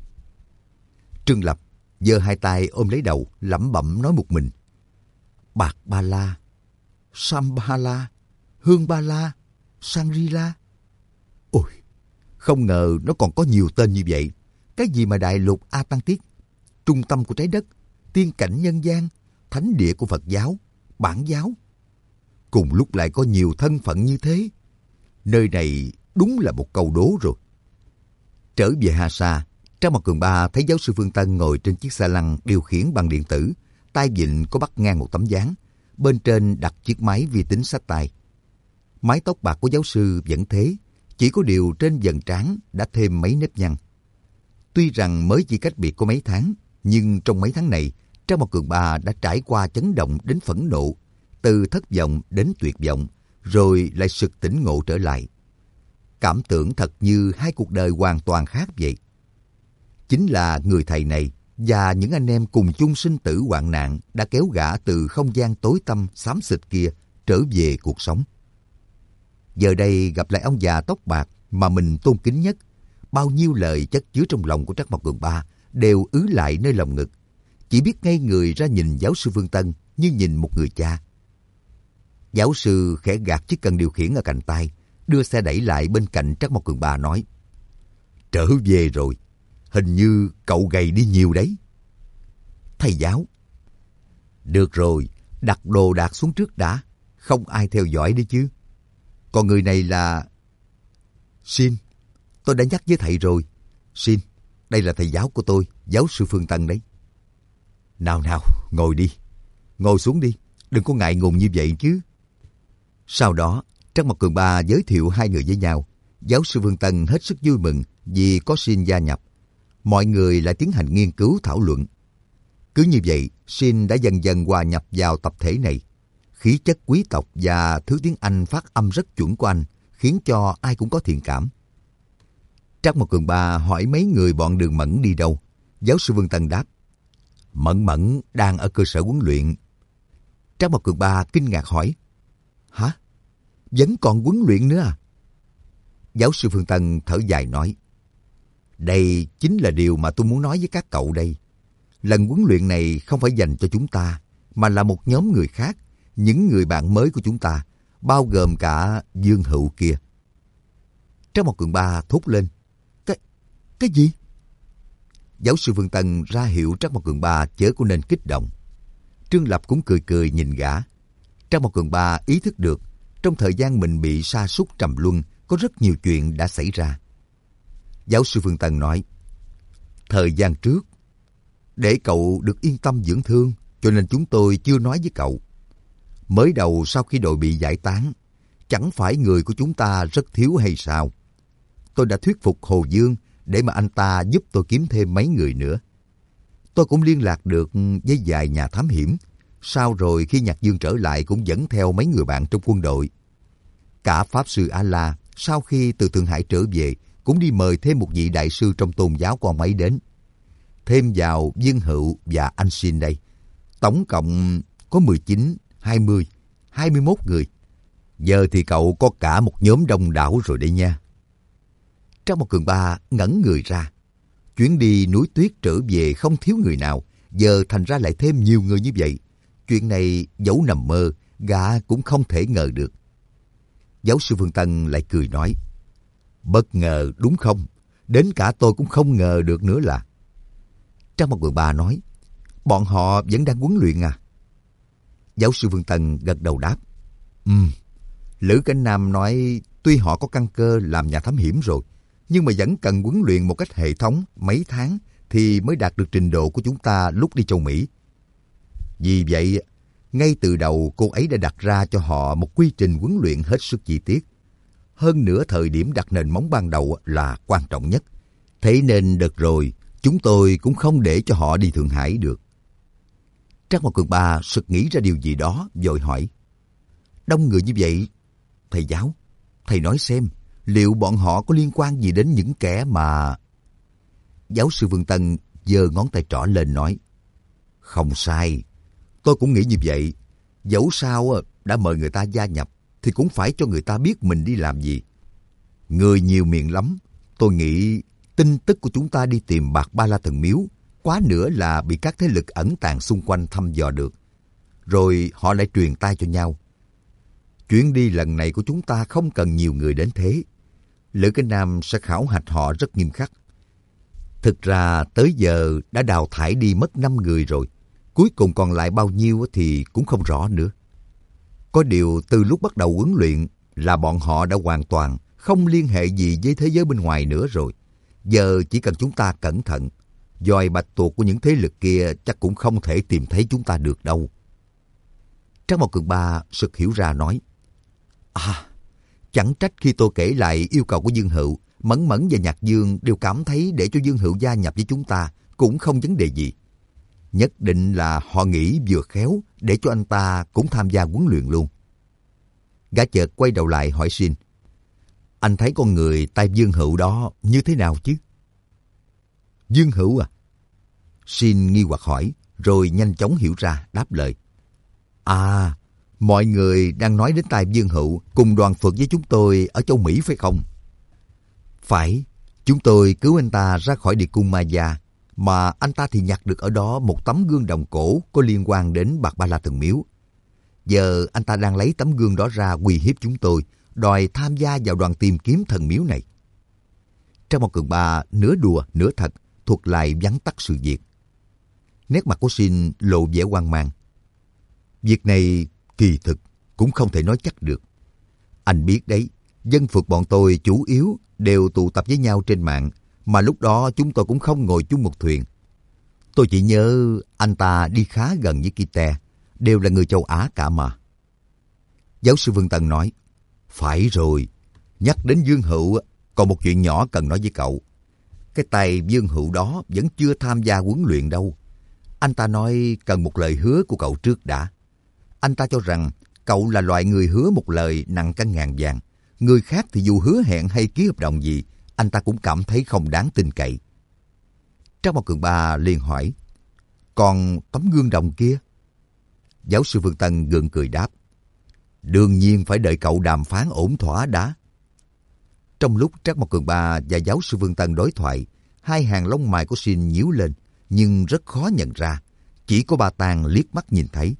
Speaker 1: Trương Lập giơ hai tay ôm lấy đầu, lẩm bẩm nói một mình. Bạc Ba La, Sam Ba La, Hương Ba La, Shangri-La. Ôi, không ngờ nó còn có nhiều tên như vậy. Cái gì mà đại lục Atlantis, trung tâm của trái đất, tiên cảnh nhân gian, thánh địa của Phật giáo, Bản giáo. Cùng lúc lại có nhiều thân phận như thế. Nơi này đúng là một câu đố rồi. Trở về Hà Sa, Trang Một Cường Ba thấy giáo sư Phương Tân ngồi trên chiếc xe lăn điều khiển bằng điện tử, tay vịn có bắt ngang một tấm dáng, bên trên đặt chiếc máy vi tính xách tay. Mái tóc bạc của giáo sư vẫn thế, chỉ có điều trên vầng trán đã thêm mấy nếp nhăn. Tuy rằng mới chỉ cách biệt có mấy tháng, nhưng trong mấy tháng này, Trang Một Cường Ba đã trải qua chấn động đến phẫn nộ, từ thất vọng đến tuyệt vọng, rồi lại sực tỉnh ngộ trở lại. Cảm tưởng thật như hai cuộc đời hoàn toàn khác vậy. Chính là người thầy này và những anh em cùng chung sinh tử hoạn nạn đã kéo gã từ không gian tối tăm xám xịt kia trở về cuộc sống. Giờ đây gặp lại ông già tóc bạc mà mình tôn kính nhất, bao nhiêu lời chất chứa trong lòng của Trắc Mộc Cường Ba đều ứ lại nơi lòng ngực. Chỉ biết ngây người ra nhìn giáo sư Phương Tân như nhìn một người cha. Giáo sư khẽ gạt chiếc cần điều khiển ở cạnh tay, đưa xe đẩy lại bên cạnh Trắc Mộc Cường Ba nói, trở về rồi, hình như cậu gầy đi nhiều đấy. Thầy giáo, được rồi, đặt đồ đạc xuống trước đã, không ai theo dõi đấy chứ. Còn người này là... Shin, tôi đã nhắc với thầy rồi. Shin, đây là thầy giáo của tôi, giáo sư Phương Tân đấy. Nào nào, ngồi đi. Ngồi xuống đi, đừng có ngại ngùng như vậy chứ. Sau đó, Trắc Mộc Cường Ba giới thiệu hai người với nhau. Giáo sư Phương Tân hết sức vui mừng vì có Shin gia nhập. Mọi người lại tiến hành nghiên cứu thảo luận. Cứ như vậy, Shin đã dần dần hòa nhập vào tập thể này. Khí chất quý tộc và thứ tiếng Anh phát âm rất chuẩn của anh khiến cho ai cũng có thiện cảm. Trắc Mộc Cường Ba hỏi mấy người bọn Đường Mẫn đi đâu. Giáo sư Phương Tân đáp, Mẫn Mẫn đang ở cơ sở huấn luyện. Trắc Mộc Cường Ba kinh ngạc hỏi, hả? Vẫn còn huấn luyện nữa à? Giáo sư Phương Tân thở dài nói, đây chính là điều mà tôi muốn nói với các cậu đây. Lần huấn luyện này không phải dành cho chúng ta, mà là một nhóm người khác, những người bạn mới của chúng ta, bao gồm cả Dương Hữu kia. Trắc Mộc Cường Ba thốt lên, Cái gì? Giáo sư Phương Tân ra hiệu Trắc Mộc Cường Ba chớ có nên kích động. Trương Lập cũng cười cười nhìn gã. Trắc Mộc Cường Ba ý thức được, trong thời gian mình bị sa sút trầm luân, có rất nhiều chuyện đã xảy ra. Giáo sư Phương Tân nói, thời gian trước, để cậu được yên tâm dưỡng thương, cho nên chúng tôi chưa nói với cậu. Mới đầu sau khi đội bị giải tán, chẳng phải người của chúng ta rất thiếu hay sao? Tôi đã thuyết phục Hồ Dương để mà anh ta giúp tôi kiếm thêm mấy người nữa. Tôi cũng liên lạc được với vài nhà thám hiểm. Sau rồi khi Nhạc Dương trở lại cũng dẫn theo mấy người bạn trong quân đội. Cả Pháp Sư A-La sau khi từ Thượng Hải trở về cũng đi mời thêm một vị đại sư trong tôn giáo của ông ấy đến. Thêm vào Dương Hữu và anh Xin đây. Tổng cộng có 19, 20, 21 người. Giờ thì cậu có cả một nhóm đông đảo rồi đấy nha. Trang Một Cường Ba ngẩn người ra. Chuyến đi núi tuyết trở về không thiếu người nào, giờ thành ra lại thêm nhiều người như vậy. Chuyện này dẫu nằm mơ, gã cũng không thể ngờ được. Giáo sư Phương Tân lại cười nói, bất ngờ đúng không? Đến cả tôi cũng không ngờ được nữa là. Trang Một Cường Ba nói, bọn họ vẫn đang huấn luyện à? Giáo sư Phương Tân gật đầu đáp, Lữ Cảnh Nam nói tuy họ có căn cơ làm nhà thám hiểm rồi, nhưng mà vẫn cần huấn luyện một cách hệ thống mấy tháng thì mới đạt được trình độ của chúng ta lúc đi châu Mỹ. Vì vậy, ngay từ đầu cô ấy đã đặt ra cho họ một quy trình huấn luyện hết sức chi tiết. Hơn nữa thời điểm đặt nền móng ban đầu là quan trọng nhất. Thế nên đợt rồi, chúng tôi cũng không để cho họ đi Thượng Hải được. Trang Một Cường Ba sực nghĩ ra điều gì đó, vội hỏi. Đông người như vậy, thầy giáo, thầy nói xem, liệu bọn họ có liên quan gì đến những kẻ mà... Giáo sư Vương Tân giơ ngón tay trỏ lên nói, không sai, tôi cũng nghĩ như vậy. Dẫu sao đã mời người ta gia nhập thì cũng phải cho người ta biết mình đi làm gì. Người nhiều miệng lắm, tôi nghĩ tin tức của chúng ta đi tìm Bạc Ba La Thần Miếu quá nữa là bị các thế lực ẩn tàng xung quanh thăm dò được. Rồi họ lại truyền tai cho nhau. Chuyến đi lần này của chúng ta không cần nhiều người đến thế. Lữ Cảnh Nam sẽ khảo hạch họ rất nghiêm khắc. Thực ra tới giờ đã đào thải đi mất 5 người rồi. Cuối cùng còn lại bao nhiêu thì cũng không rõ nữa. Có điều từ lúc bắt đầu huấn luyện là bọn họ đã hoàn toàn không liên hệ gì với thế giới bên ngoài nữa rồi. Giờ chỉ cần chúng ta cẩn thận, dòi bạch tuộc của những thế lực kia chắc cũng không thể tìm thấy chúng ta được đâu. Trang Một Cường Ba sực hiểu ra nói, chẳng trách khi tôi kể lại yêu cầu của Dương Hữu, Mẫn Mẫn và Nhạc Dương đều cảm thấy để cho Dương Hữu gia nhập với chúng ta cũng không vấn đề gì. Nhất định là họ nghĩ vừa khéo để cho anh ta cũng tham gia huấn luyện luôn. Gã chợt quay đầu lại hỏi Xin, anh thấy con người tai Dương Hữu đó như thế nào chứ? Dương Hữu à? Xin nghi hoặc hỏi, rồi nhanh chóng hiểu ra, đáp lời. Mọi người đang nói đến tai Dương Hữu cùng đoàn phượt với chúng tôi ở châu Mỹ phải không? Phải, chúng tôi cứu anh ta ra khỏi địa cung Maya, mà anh ta thì nhặt được ở đó một tấm gương đồng cổ có liên quan đến Bạc Ba La Thần Miếu. Giờ anh ta đang lấy tấm gương đó ra uy hiếp chúng tôi, đòi tham gia vào đoàn tìm kiếm thần miếu này. Trang Một Cường Ba nửa đùa nửa thật thuật lại vắn tắt sự việc. Nét mặt của Xin lộ vẻ hoang mang. Việc này kỳ thực cũng không thể nói chắc được. Anh biết đấy, dân phượt bọn tôi chủ yếu đều tụ tập với nhau trên mạng, mà lúc đó chúng tôi cũng không ngồi chung một thuyền. Tôi chỉ nhớ anh ta đi khá gần với Kite, đều là người châu Á cả mà. Giáo sư Vương Tân nói, phải rồi, nhắc đến Dương Hữu, còn một chuyện nhỏ cần nói với cậu. Cái tay Dương Hữu đó vẫn chưa tham gia huấn luyện đâu. Anh ta nói cần một lời hứa của cậu trước đã. Anh ta cho rằng cậu là loại người hứa một lời nặng cả ngàn vàng. Người khác thì dù hứa hẹn hay ký hợp đồng gì, anh ta cũng cảm thấy không đáng tin cậy. Trang Một Cường Ba liền hỏi, còn tấm gương đồng kia? Giáo sư Vương Tân gượng cười đáp, đương nhiên phải đợi cậu đàm phán ổn thỏa đã. Trong lúc Trang Một Cường Ba và giáo sư Vương Tân đối thoại, hai hàng lông mày của Xin nhíu lên, nhưng rất khó nhận ra. Chỉ có Ba Tàng liếc mắt nhìn thấy.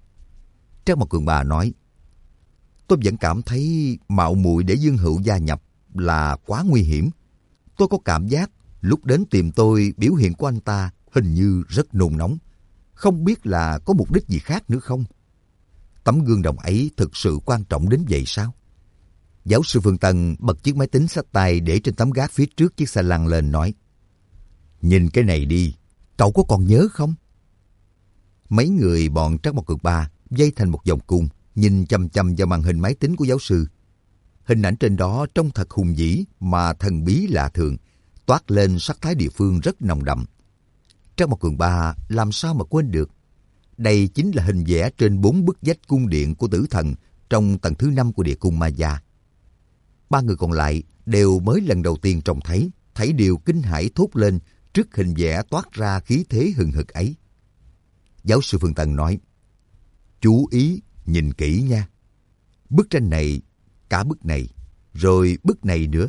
Speaker 1: Trang Một Cường Ba nói, tôi vẫn cảm thấy mạo muội để Dương Hữu gia nhập là quá nguy hiểm. Tôi có cảm giác lúc đến tìm tôi biểu hiện của anh ta hình như rất nôn nóng. Không biết là có mục đích gì khác nữa không? Tấm gương đồng ấy thực sự quan trọng đến vậy sao? Giáo sư Phương Tân bật chiếc máy tính xách tay để trên tấm gác phía trước chiếc xe lăn lên nói, nhìn cái này đi, cậu có còn nhớ không? Mấy người bọn Trắc Mộc Cực Ba dây thành một vòng cung, nhìn chăm chăm vào màn hình máy tính của giáo sư. Hình ảnh trên đó trông thật hùng vĩ mà thần bí lạ thường, toát lên sắc thái địa phương rất nồng đậm. Trác Mộc Cường Ba làm sao mà quên được. Đây chính là hình vẽ trên 4 bức vách cung điện của tử thần trong tầng thứ 5 của địa cung Ma Gia. 3 người còn lại đều mới lần đầu tiên trông thấy đều kinh hãi thốt lên trước hình vẽ toát ra khí thế hừng hực ấy. Giáo sư Phương Tân nói, chú ý nhìn kỹ nha. Bức tranh này, cả bức này, rồi bức này nữa.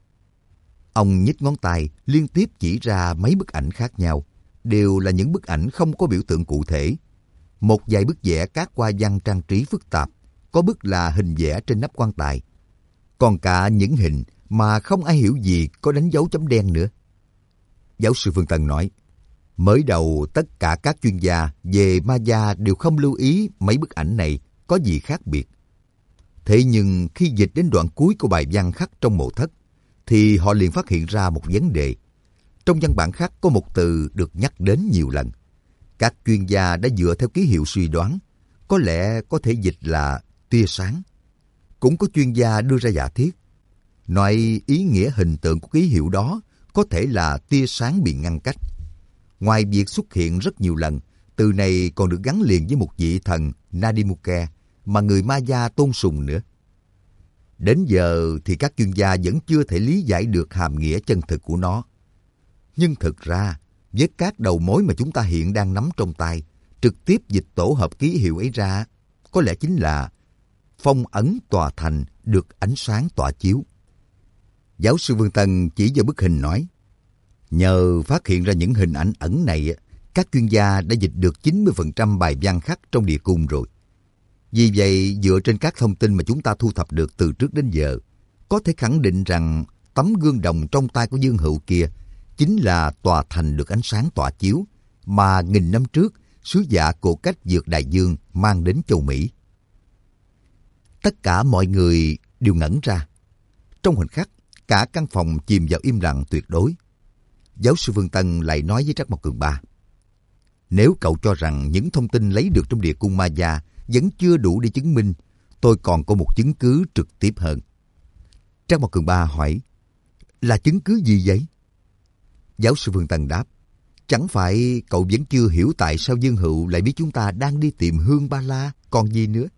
Speaker 1: Ông nhích ngón tay liên tiếp chỉ ra mấy bức ảnh khác nhau, đều là những bức ảnh không có biểu tượng cụ thể. Một vài bức vẽ các hoa văn trang trí phức tạp, có bức là hình vẽ trên nắp quan tài. Còn cả những hình mà không ai hiểu gì có đánh dấu chấm đen nữa. Giáo sư Phương Tân nói, mới đầu tất cả các chuyên gia về Ma Gia đều không lưu ý mấy bức ảnh này có gì khác biệt. Thế nhưng khi dịch đến đoạn cuối của bài văn khắc trong mộ thất, thì họ liền phát hiện ra một vấn đề. Trong văn bản khắc có một từ được nhắc đến nhiều lần. Các chuyên gia đã dựa theo ký hiệu suy đoán, có lẽ có thể dịch là tia sáng. Cũng có chuyên gia đưa ra giả thiết, nói ý nghĩa hình tượng của ký hiệu đó có thể là tia sáng bị ngăn cách. Ngoài việc xuất hiện rất nhiều lần, từ này còn được gắn liền với một vị thần Nadimuke mà người Ma Gia tôn sùng nữa. Đến giờ thì các chuyên gia vẫn chưa thể lý giải được hàm nghĩa chân thực của nó. Nhưng thực ra, với các đầu mối mà chúng ta hiện đang nắm trong tay, trực tiếp dịch tổ hợp ký hiệu ấy ra, có lẽ chính là phong ấn tòa thành được ánh sáng tỏa chiếu. Giáo sư Vương Tân chỉ vào bức hình nói, nhờ phát hiện ra những hình ảnh ẩn này, các chuyên gia đã dịch được 90% bài văn khắc trong địa cung rồi. Vì vậy, dựa trên các thông tin mà chúng ta thu thập được từ trước đến giờ, có thể khẳng định rằng tấm gương đồng trong tay của Dương Hữu kia chính là tòa thành được ánh sáng tỏa chiếu mà nghìn năm trước sứ giả cổ cách vượt đại dương mang đến châu Mỹ. Tất cả mọi người đều ngẩn ra. Trong khoảnh khắc, cả căn phòng chìm vào im lặng tuyệt đối. Giáo sư Vương Tân lại nói với Trác Mộc Cường Ba, nếu cậu cho rằng những thông tin lấy được trong địa cung Ma Gia vẫn chưa đủ để chứng minh, tôi còn có một chứng cứ trực tiếp hơn. Trác Mộc Cường Ba hỏi, là chứng cứ gì vậy? Giáo sư Vương Tân đáp, chẳng phải cậu vẫn chưa hiểu tại sao Dương Hữu lại biết chúng ta đang đi tìm Hương Ba La, còn gì nữa?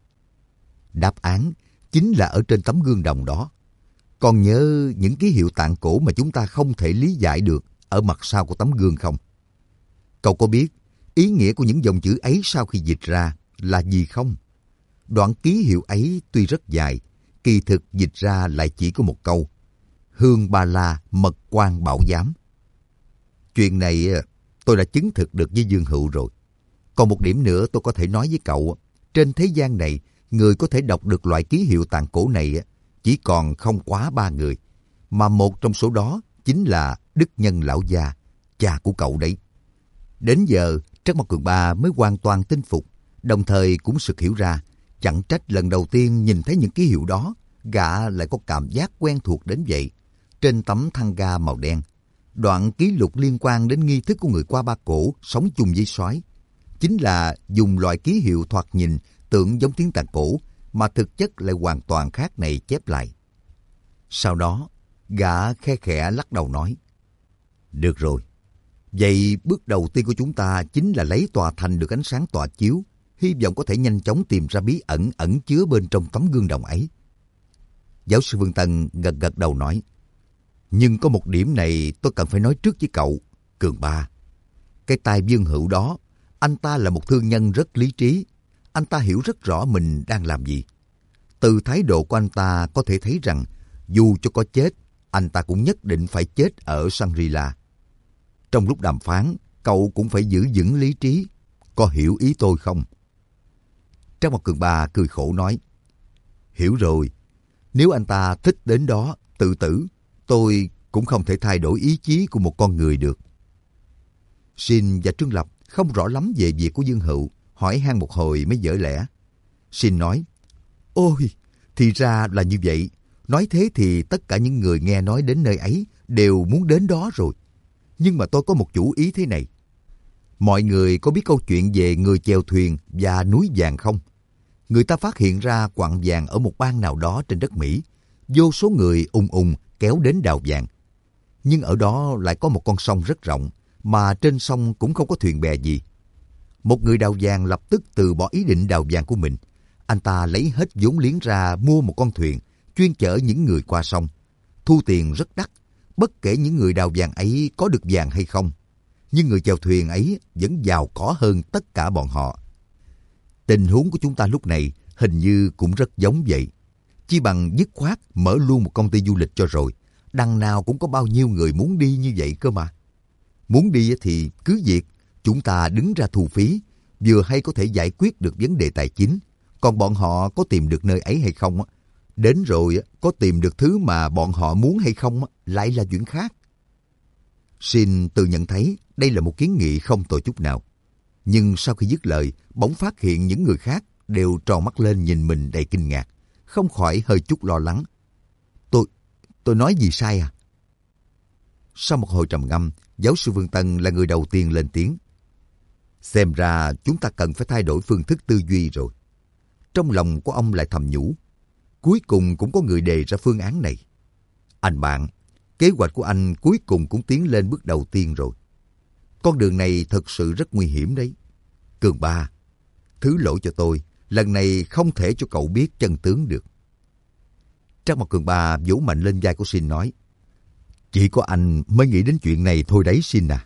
Speaker 1: Đáp án chính là ở trên tấm gương đồng đó. Còn nhớ những ký hiệu tạng cổ mà chúng ta không thể lý giải được ở mặt sau của tấm gương không? Cậu có biết ý nghĩa của những dòng chữ ấy sau khi dịch ra là gì không? Đoạn ký hiệu ấy tuy rất dài, kỳ thực dịch ra lại chỉ có một câu: Hương Ba La mật quan bảo giám. Chuyện này tôi đã chứng thực được với Dương Hữu rồi. Còn một điểm nữa tôi có thể nói với cậu, trên thế gian này, người có thể đọc được loại ký hiệu tạng cổ này chỉ còn không quá 3 người, mà một trong số đó chính là Đức Nhân lão gia, cha của cậu đấy. Đến giờ, Trác Mộc Cường Ba mới hoàn toàn tin phục, đồng thời cũng sực hiểu ra, chẳng trách lần đầu tiên nhìn thấy những ký hiệu đó, gã lại có cảm giác quen thuộc đến vậy. Trên tấm thăng ga màu đen, đoạn ký lục liên quan đến nghi thức của người qua Ba Cổ sống chung với sói, chính là dùng loại ký hiệu thoạt nhìn tưởng giống tiếng tạng cổ, mà thực chất lại hoàn toàn khác này chép lại. Sau đó, gã khe khẽ lắc đầu nói, được rồi, vậy bước đầu tiên của chúng ta chính là lấy tòa thành được ánh sáng tỏa chiếu, hy vọng có thể nhanh chóng tìm ra bí ẩn ẩn chứa bên trong tấm gương đồng ấy. Giáo sư Vương Tân gật gật đầu nói, nhưng có một điểm này tôi cần phải nói trước với cậu, Cường Ba. Cái tài Dương Hữu đó, anh ta là một thương nhân rất lý trí. Anh ta hiểu rất rõ mình đang làm gì. Từ thái độ của anh ta có thể thấy rằng dù cho có chết, anh ta cũng nhất định phải chết ở Shangri-La. Trong lúc đàm phán, cậu cũng phải giữ vững lý trí. Có hiểu ý tôi không? Trác Mộc Cường Ba cười khổ nói, hiểu rồi. Nếu anh ta thích đến đó, tự tử, tôi cũng không thể thay đổi ý chí của một con người được. Shin và Trương Lập không rõ lắm về việc của Dương Hữu, hỏi han một hồi mới vỡ lẽ. Shin nói, ôi, thì ra là như vậy. Nói thế thì tất cả những người nghe nói đến nơi ấy đều muốn đến đó rồi. Nhưng mà tôi có một chủ ý thế này. Mọi người có biết câu chuyện về người chèo thuyền và núi vàng không? Người ta phát hiện ra quặng vàng ở một bang nào đó trên đất Mỹ. Vô số người ùng ùng kéo đến đào vàng. Nhưng ở đó lại có một con sông rất rộng, mà trên sông cũng không có thuyền bè gì. Một người đào vàng lập tức từ bỏ ý định đào vàng của mình. Anh ta lấy hết vốn liếng ra mua một con thuyền, chuyên chở những người qua sông. Thu tiền rất đắt, bất kể những người đào vàng ấy có được vàng hay không. Nhưng người chèo thuyền ấy vẫn giàu có hơn tất cả bọn họ. Tình huống của chúng ta lúc này hình như cũng rất giống vậy. Chi bằng dứt khoát mở luôn một công ty du lịch cho rồi. Đằng nào cũng có bao nhiêu người muốn đi như vậy cơ mà. Muốn đi thì cứ việc, chúng ta đứng ra thu phí, vừa hay có thể giải quyết được vấn đề tài chính. Còn bọn họ có tìm được nơi ấy hay không, đến rồi có tìm được thứ mà bọn họ muốn hay không lại là chuyện khác. Shin tự nhận thấy đây là một kiến nghị không tồi chút nào. Nhưng sau khi dứt lời, bỗng phát hiện những người khác đều tròn mắt lên nhìn mình đầy kinh ngạc, không khỏi hơi chút lo lắng. Tôi nói gì sai à? Sau một hồi trầm ngâm, giáo sư Vương Tân là người đầu tiên lên tiếng. Xem ra chúng ta cần phải thay đổi phương thức tư duy rồi. Trong lòng của ông lại thầm nhủ. Cuối cùng cũng có người đề ra phương án này. Anh bạn, kế hoạch của anh cuối cùng cũng tiến lên bước đầu tiên rồi. Con đường này thật sự rất nguy hiểm đấy. Cường Ba, thứ lỗi cho tôi, lần này không thể cho cậu biết chân tướng được. Trác Mộc Cường Ba vỗ mạnh lên vai của Shin nói. Chỉ có anh mới nghĩ đến chuyện này thôi đấy Shin à.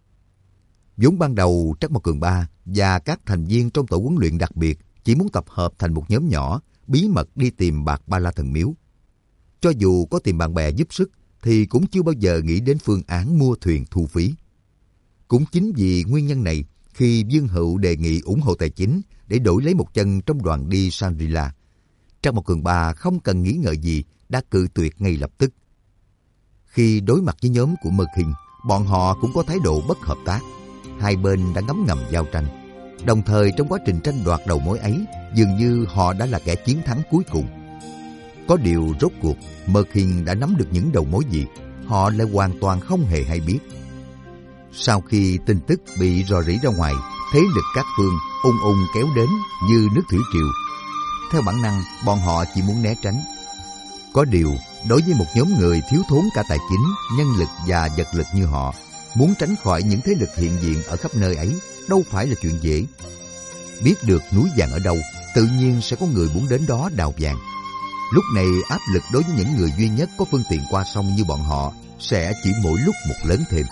Speaker 1: Vốn ban đầu Trác Mộc Cường Ba và các thành viên trong tổ huấn luyện đặc biệt chỉ muốn tập hợp thành một nhóm nhỏ, bí mật đi tìm bạc Ba La Thần Miếu. Cho dù có tìm bạn bè giúp sức, thì cũng chưa bao giờ nghĩ đến phương án mua thuyền thu phí. Cũng chính vì nguyên nhân này, khi Dương Hựu đề nghị ủng hộ tài chính để đổi lấy một chân trong đoàn đi Shangri-La, Trác Mộc Cường Ba không cần nghĩ ngợi gì đã cự tuyệt ngay lập tức. Khi đối mặt với nhóm của Mơ Kinh, bọn họ cũng có thái độ bất hợp tác. Hai bên đã ngấm ngầm giao tranh. Đồng thời trong quá trình tranh đoạt đầu mối ấy, dường như họ đã là kẻ chiến thắng cuối cùng. Có điều rốt cuộc, Mơ Kinh đã nắm được những đầu mối gì, họ lại hoàn toàn không hề hay biết. Sau khi tin tức bị rò rỉ ra ngoài, thế lực các phương ung kéo đến như nước thủy triều. Theo bản năng, bọn họ chỉ muốn né tránh. Có điều, đối với một nhóm người thiếu thốn cả tài chính, nhân lực và vật lực như họ, muốn tránh khỏi những thế lực hiện diện ở khắp nơi ấy đâu phải là chuyện dễ. Biết được núi vàng ở đâu, tự nhiên sẽ có người muốn đến đó đào vàng. Lúc này áp lực đối với những người duy nhất có phương tiện qua sông như bọn họ sẽ chỉ mỗi lúc một lớn thêm.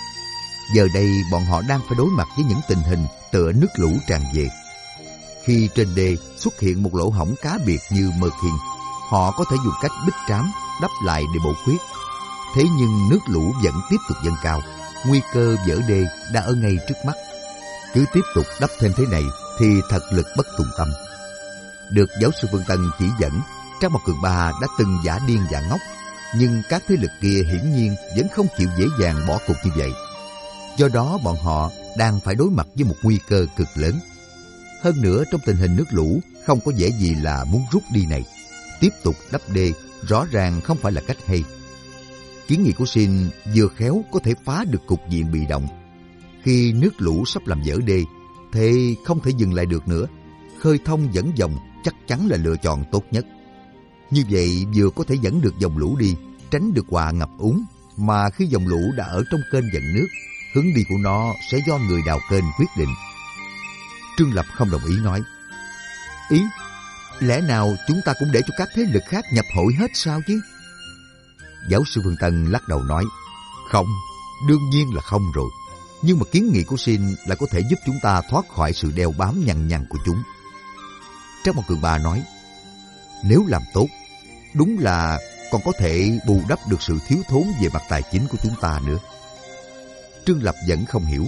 Speaker 1: Giờ đây bọn họ đang phải đối mặt với những tình hình tựa nước lũ tràn về. Khi trên đê xuất hiện một lỗ hổng cá biệt như Mơ Kinh, họ có thể dùng cách bích trám đắp lại để bổ khuyết. Thế nhưng nước lũ vẫn tiếp tục dâng cao, nguy cơ vỡ đê đã ở ngay trước mắt. Cứ tiếp tục đắp thêm thế này thì thật lực bất tùng tâm. Được giáo sư Vương Tân chỉ dẫn, Trác Mộc Cường Ba đã từng giả điên giả ngốc, nhưng các thế lực kia hiển nhiên vẫn không chịu dễ dàng bỏ cuộc như vậy. Do đó bọn họ đang phải đối mặt với một nguy cơ cực lớn. Hơn nữa trong tình hình nước lũ không có dễ gì là muốn rút đi này. Tiếp tục đắp đê rõ ràng không phải là cách hay. Kiến nghị của Shin vừa khéo có thể phá được cục diện bị động. Khi nước lũ sắp làm vỡ đê, thế không thể dừng lại được nữa. Khơi thông dẫn dòng chắc chắn là lựa chọn tốt nhất. Như vậy vừa có thể dẫn được dòng lũ đi, tránh được họa ngập úng, mà khi dòng lũ đã ở trong kênh dẫn nước, hướng đi của nó sẽ do người đào kênh quyết định. Trương Lập không đồng ý nói. Ý, lẽ nào chúng ta cũng để cho các thế lực khác nhập hội hết sao chứ? Giáo sư Vương Tân lắc đầu nói. Không, đương nhiên là không rồi. Nhưng mà kiến nghị của Shin là có thể giúp chúng ta thoát khỏi sự đeo bám nhằn nhằn của chúng. Trác Mộc Cường Ba nói. Nếu làm tốt, đúng là còn có thể bù đắp được sự thiếu thốn về mặt tài chính của chúng ta nữa. Trương Lập vẫn không hiểu.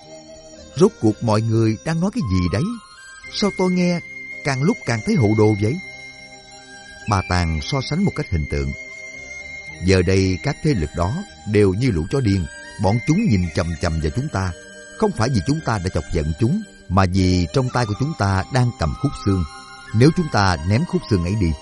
Speaker 1: Rốt cuộc mọi người đang nói cái gì đấy? Sao tôi nghe càng lúc càng thấy hồ đồ vậy? Bà Tàng so sánh một cách hình tượng. Giờ đây các thế lực đó đều như lũ chó điên. Bọn chúng nhìn chằm chằm vào chúng ta. Không phải vì chúng ta đã chọc giận chúng, mà vì trong tay của chúng ta đang cầm khúc xương. Nếu chúng ta ném khúc xương ấy đi.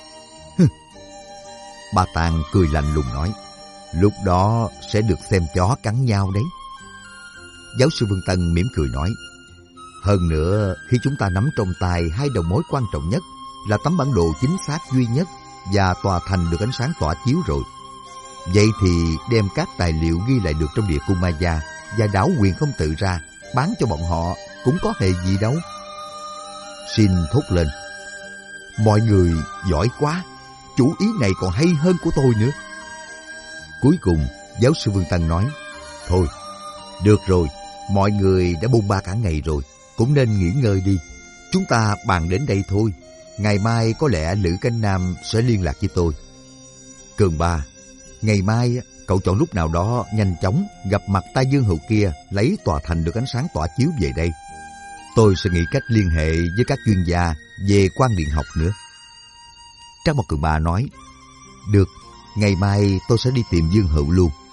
Speaker 1: Bà Tàng cười lạnh lùng nói. Lúc đó sẽ được xem chó cắn nhau đấy. Giáo sư Vương Tân mỉm cười nói. Hơn nữa, khi chúng ta nắm trong tay hai đầu mối quan trọng nhất là tấm bản đồ chính xác duy nhất và tòa thành được ánh sáng tỏa chiếu rồi. Vậy thì đem các tài liệu ghi lại được trong địa cung Maya và đảo quyền không tự ra, bán cho bọn họ cũng có hề gì đâu. Xin thốt lên: mọi người giỏi quá, chủ ý này còn hay hơn của tôi nữa. Cuối cùng, giáo sư Vương Tăng nói: thôi, được rồi, mọi người đã bôn ba cả ngày rồi, cũng nên nghỉ ngơi đi. Chúng ta bàn đến đây thôi. Ngày mai có lẽ Lữ Cánh Nam sẽ liên lạc với tôi. Cường Ba, ngày mai cậu chọn lúc nào đó nhanh chóng gặp mặt tay Dương Hữu kia, lấy tòa thành được ánh sáng tỏa chiếu về đây. Tôi sẽ nghĩ cách liên hệ với các chuyên gia về quan điện học nữa. Trang Một Cường Ba nói: được, ngày mai tôi sẽ đi tìm Dương Hữu luôn.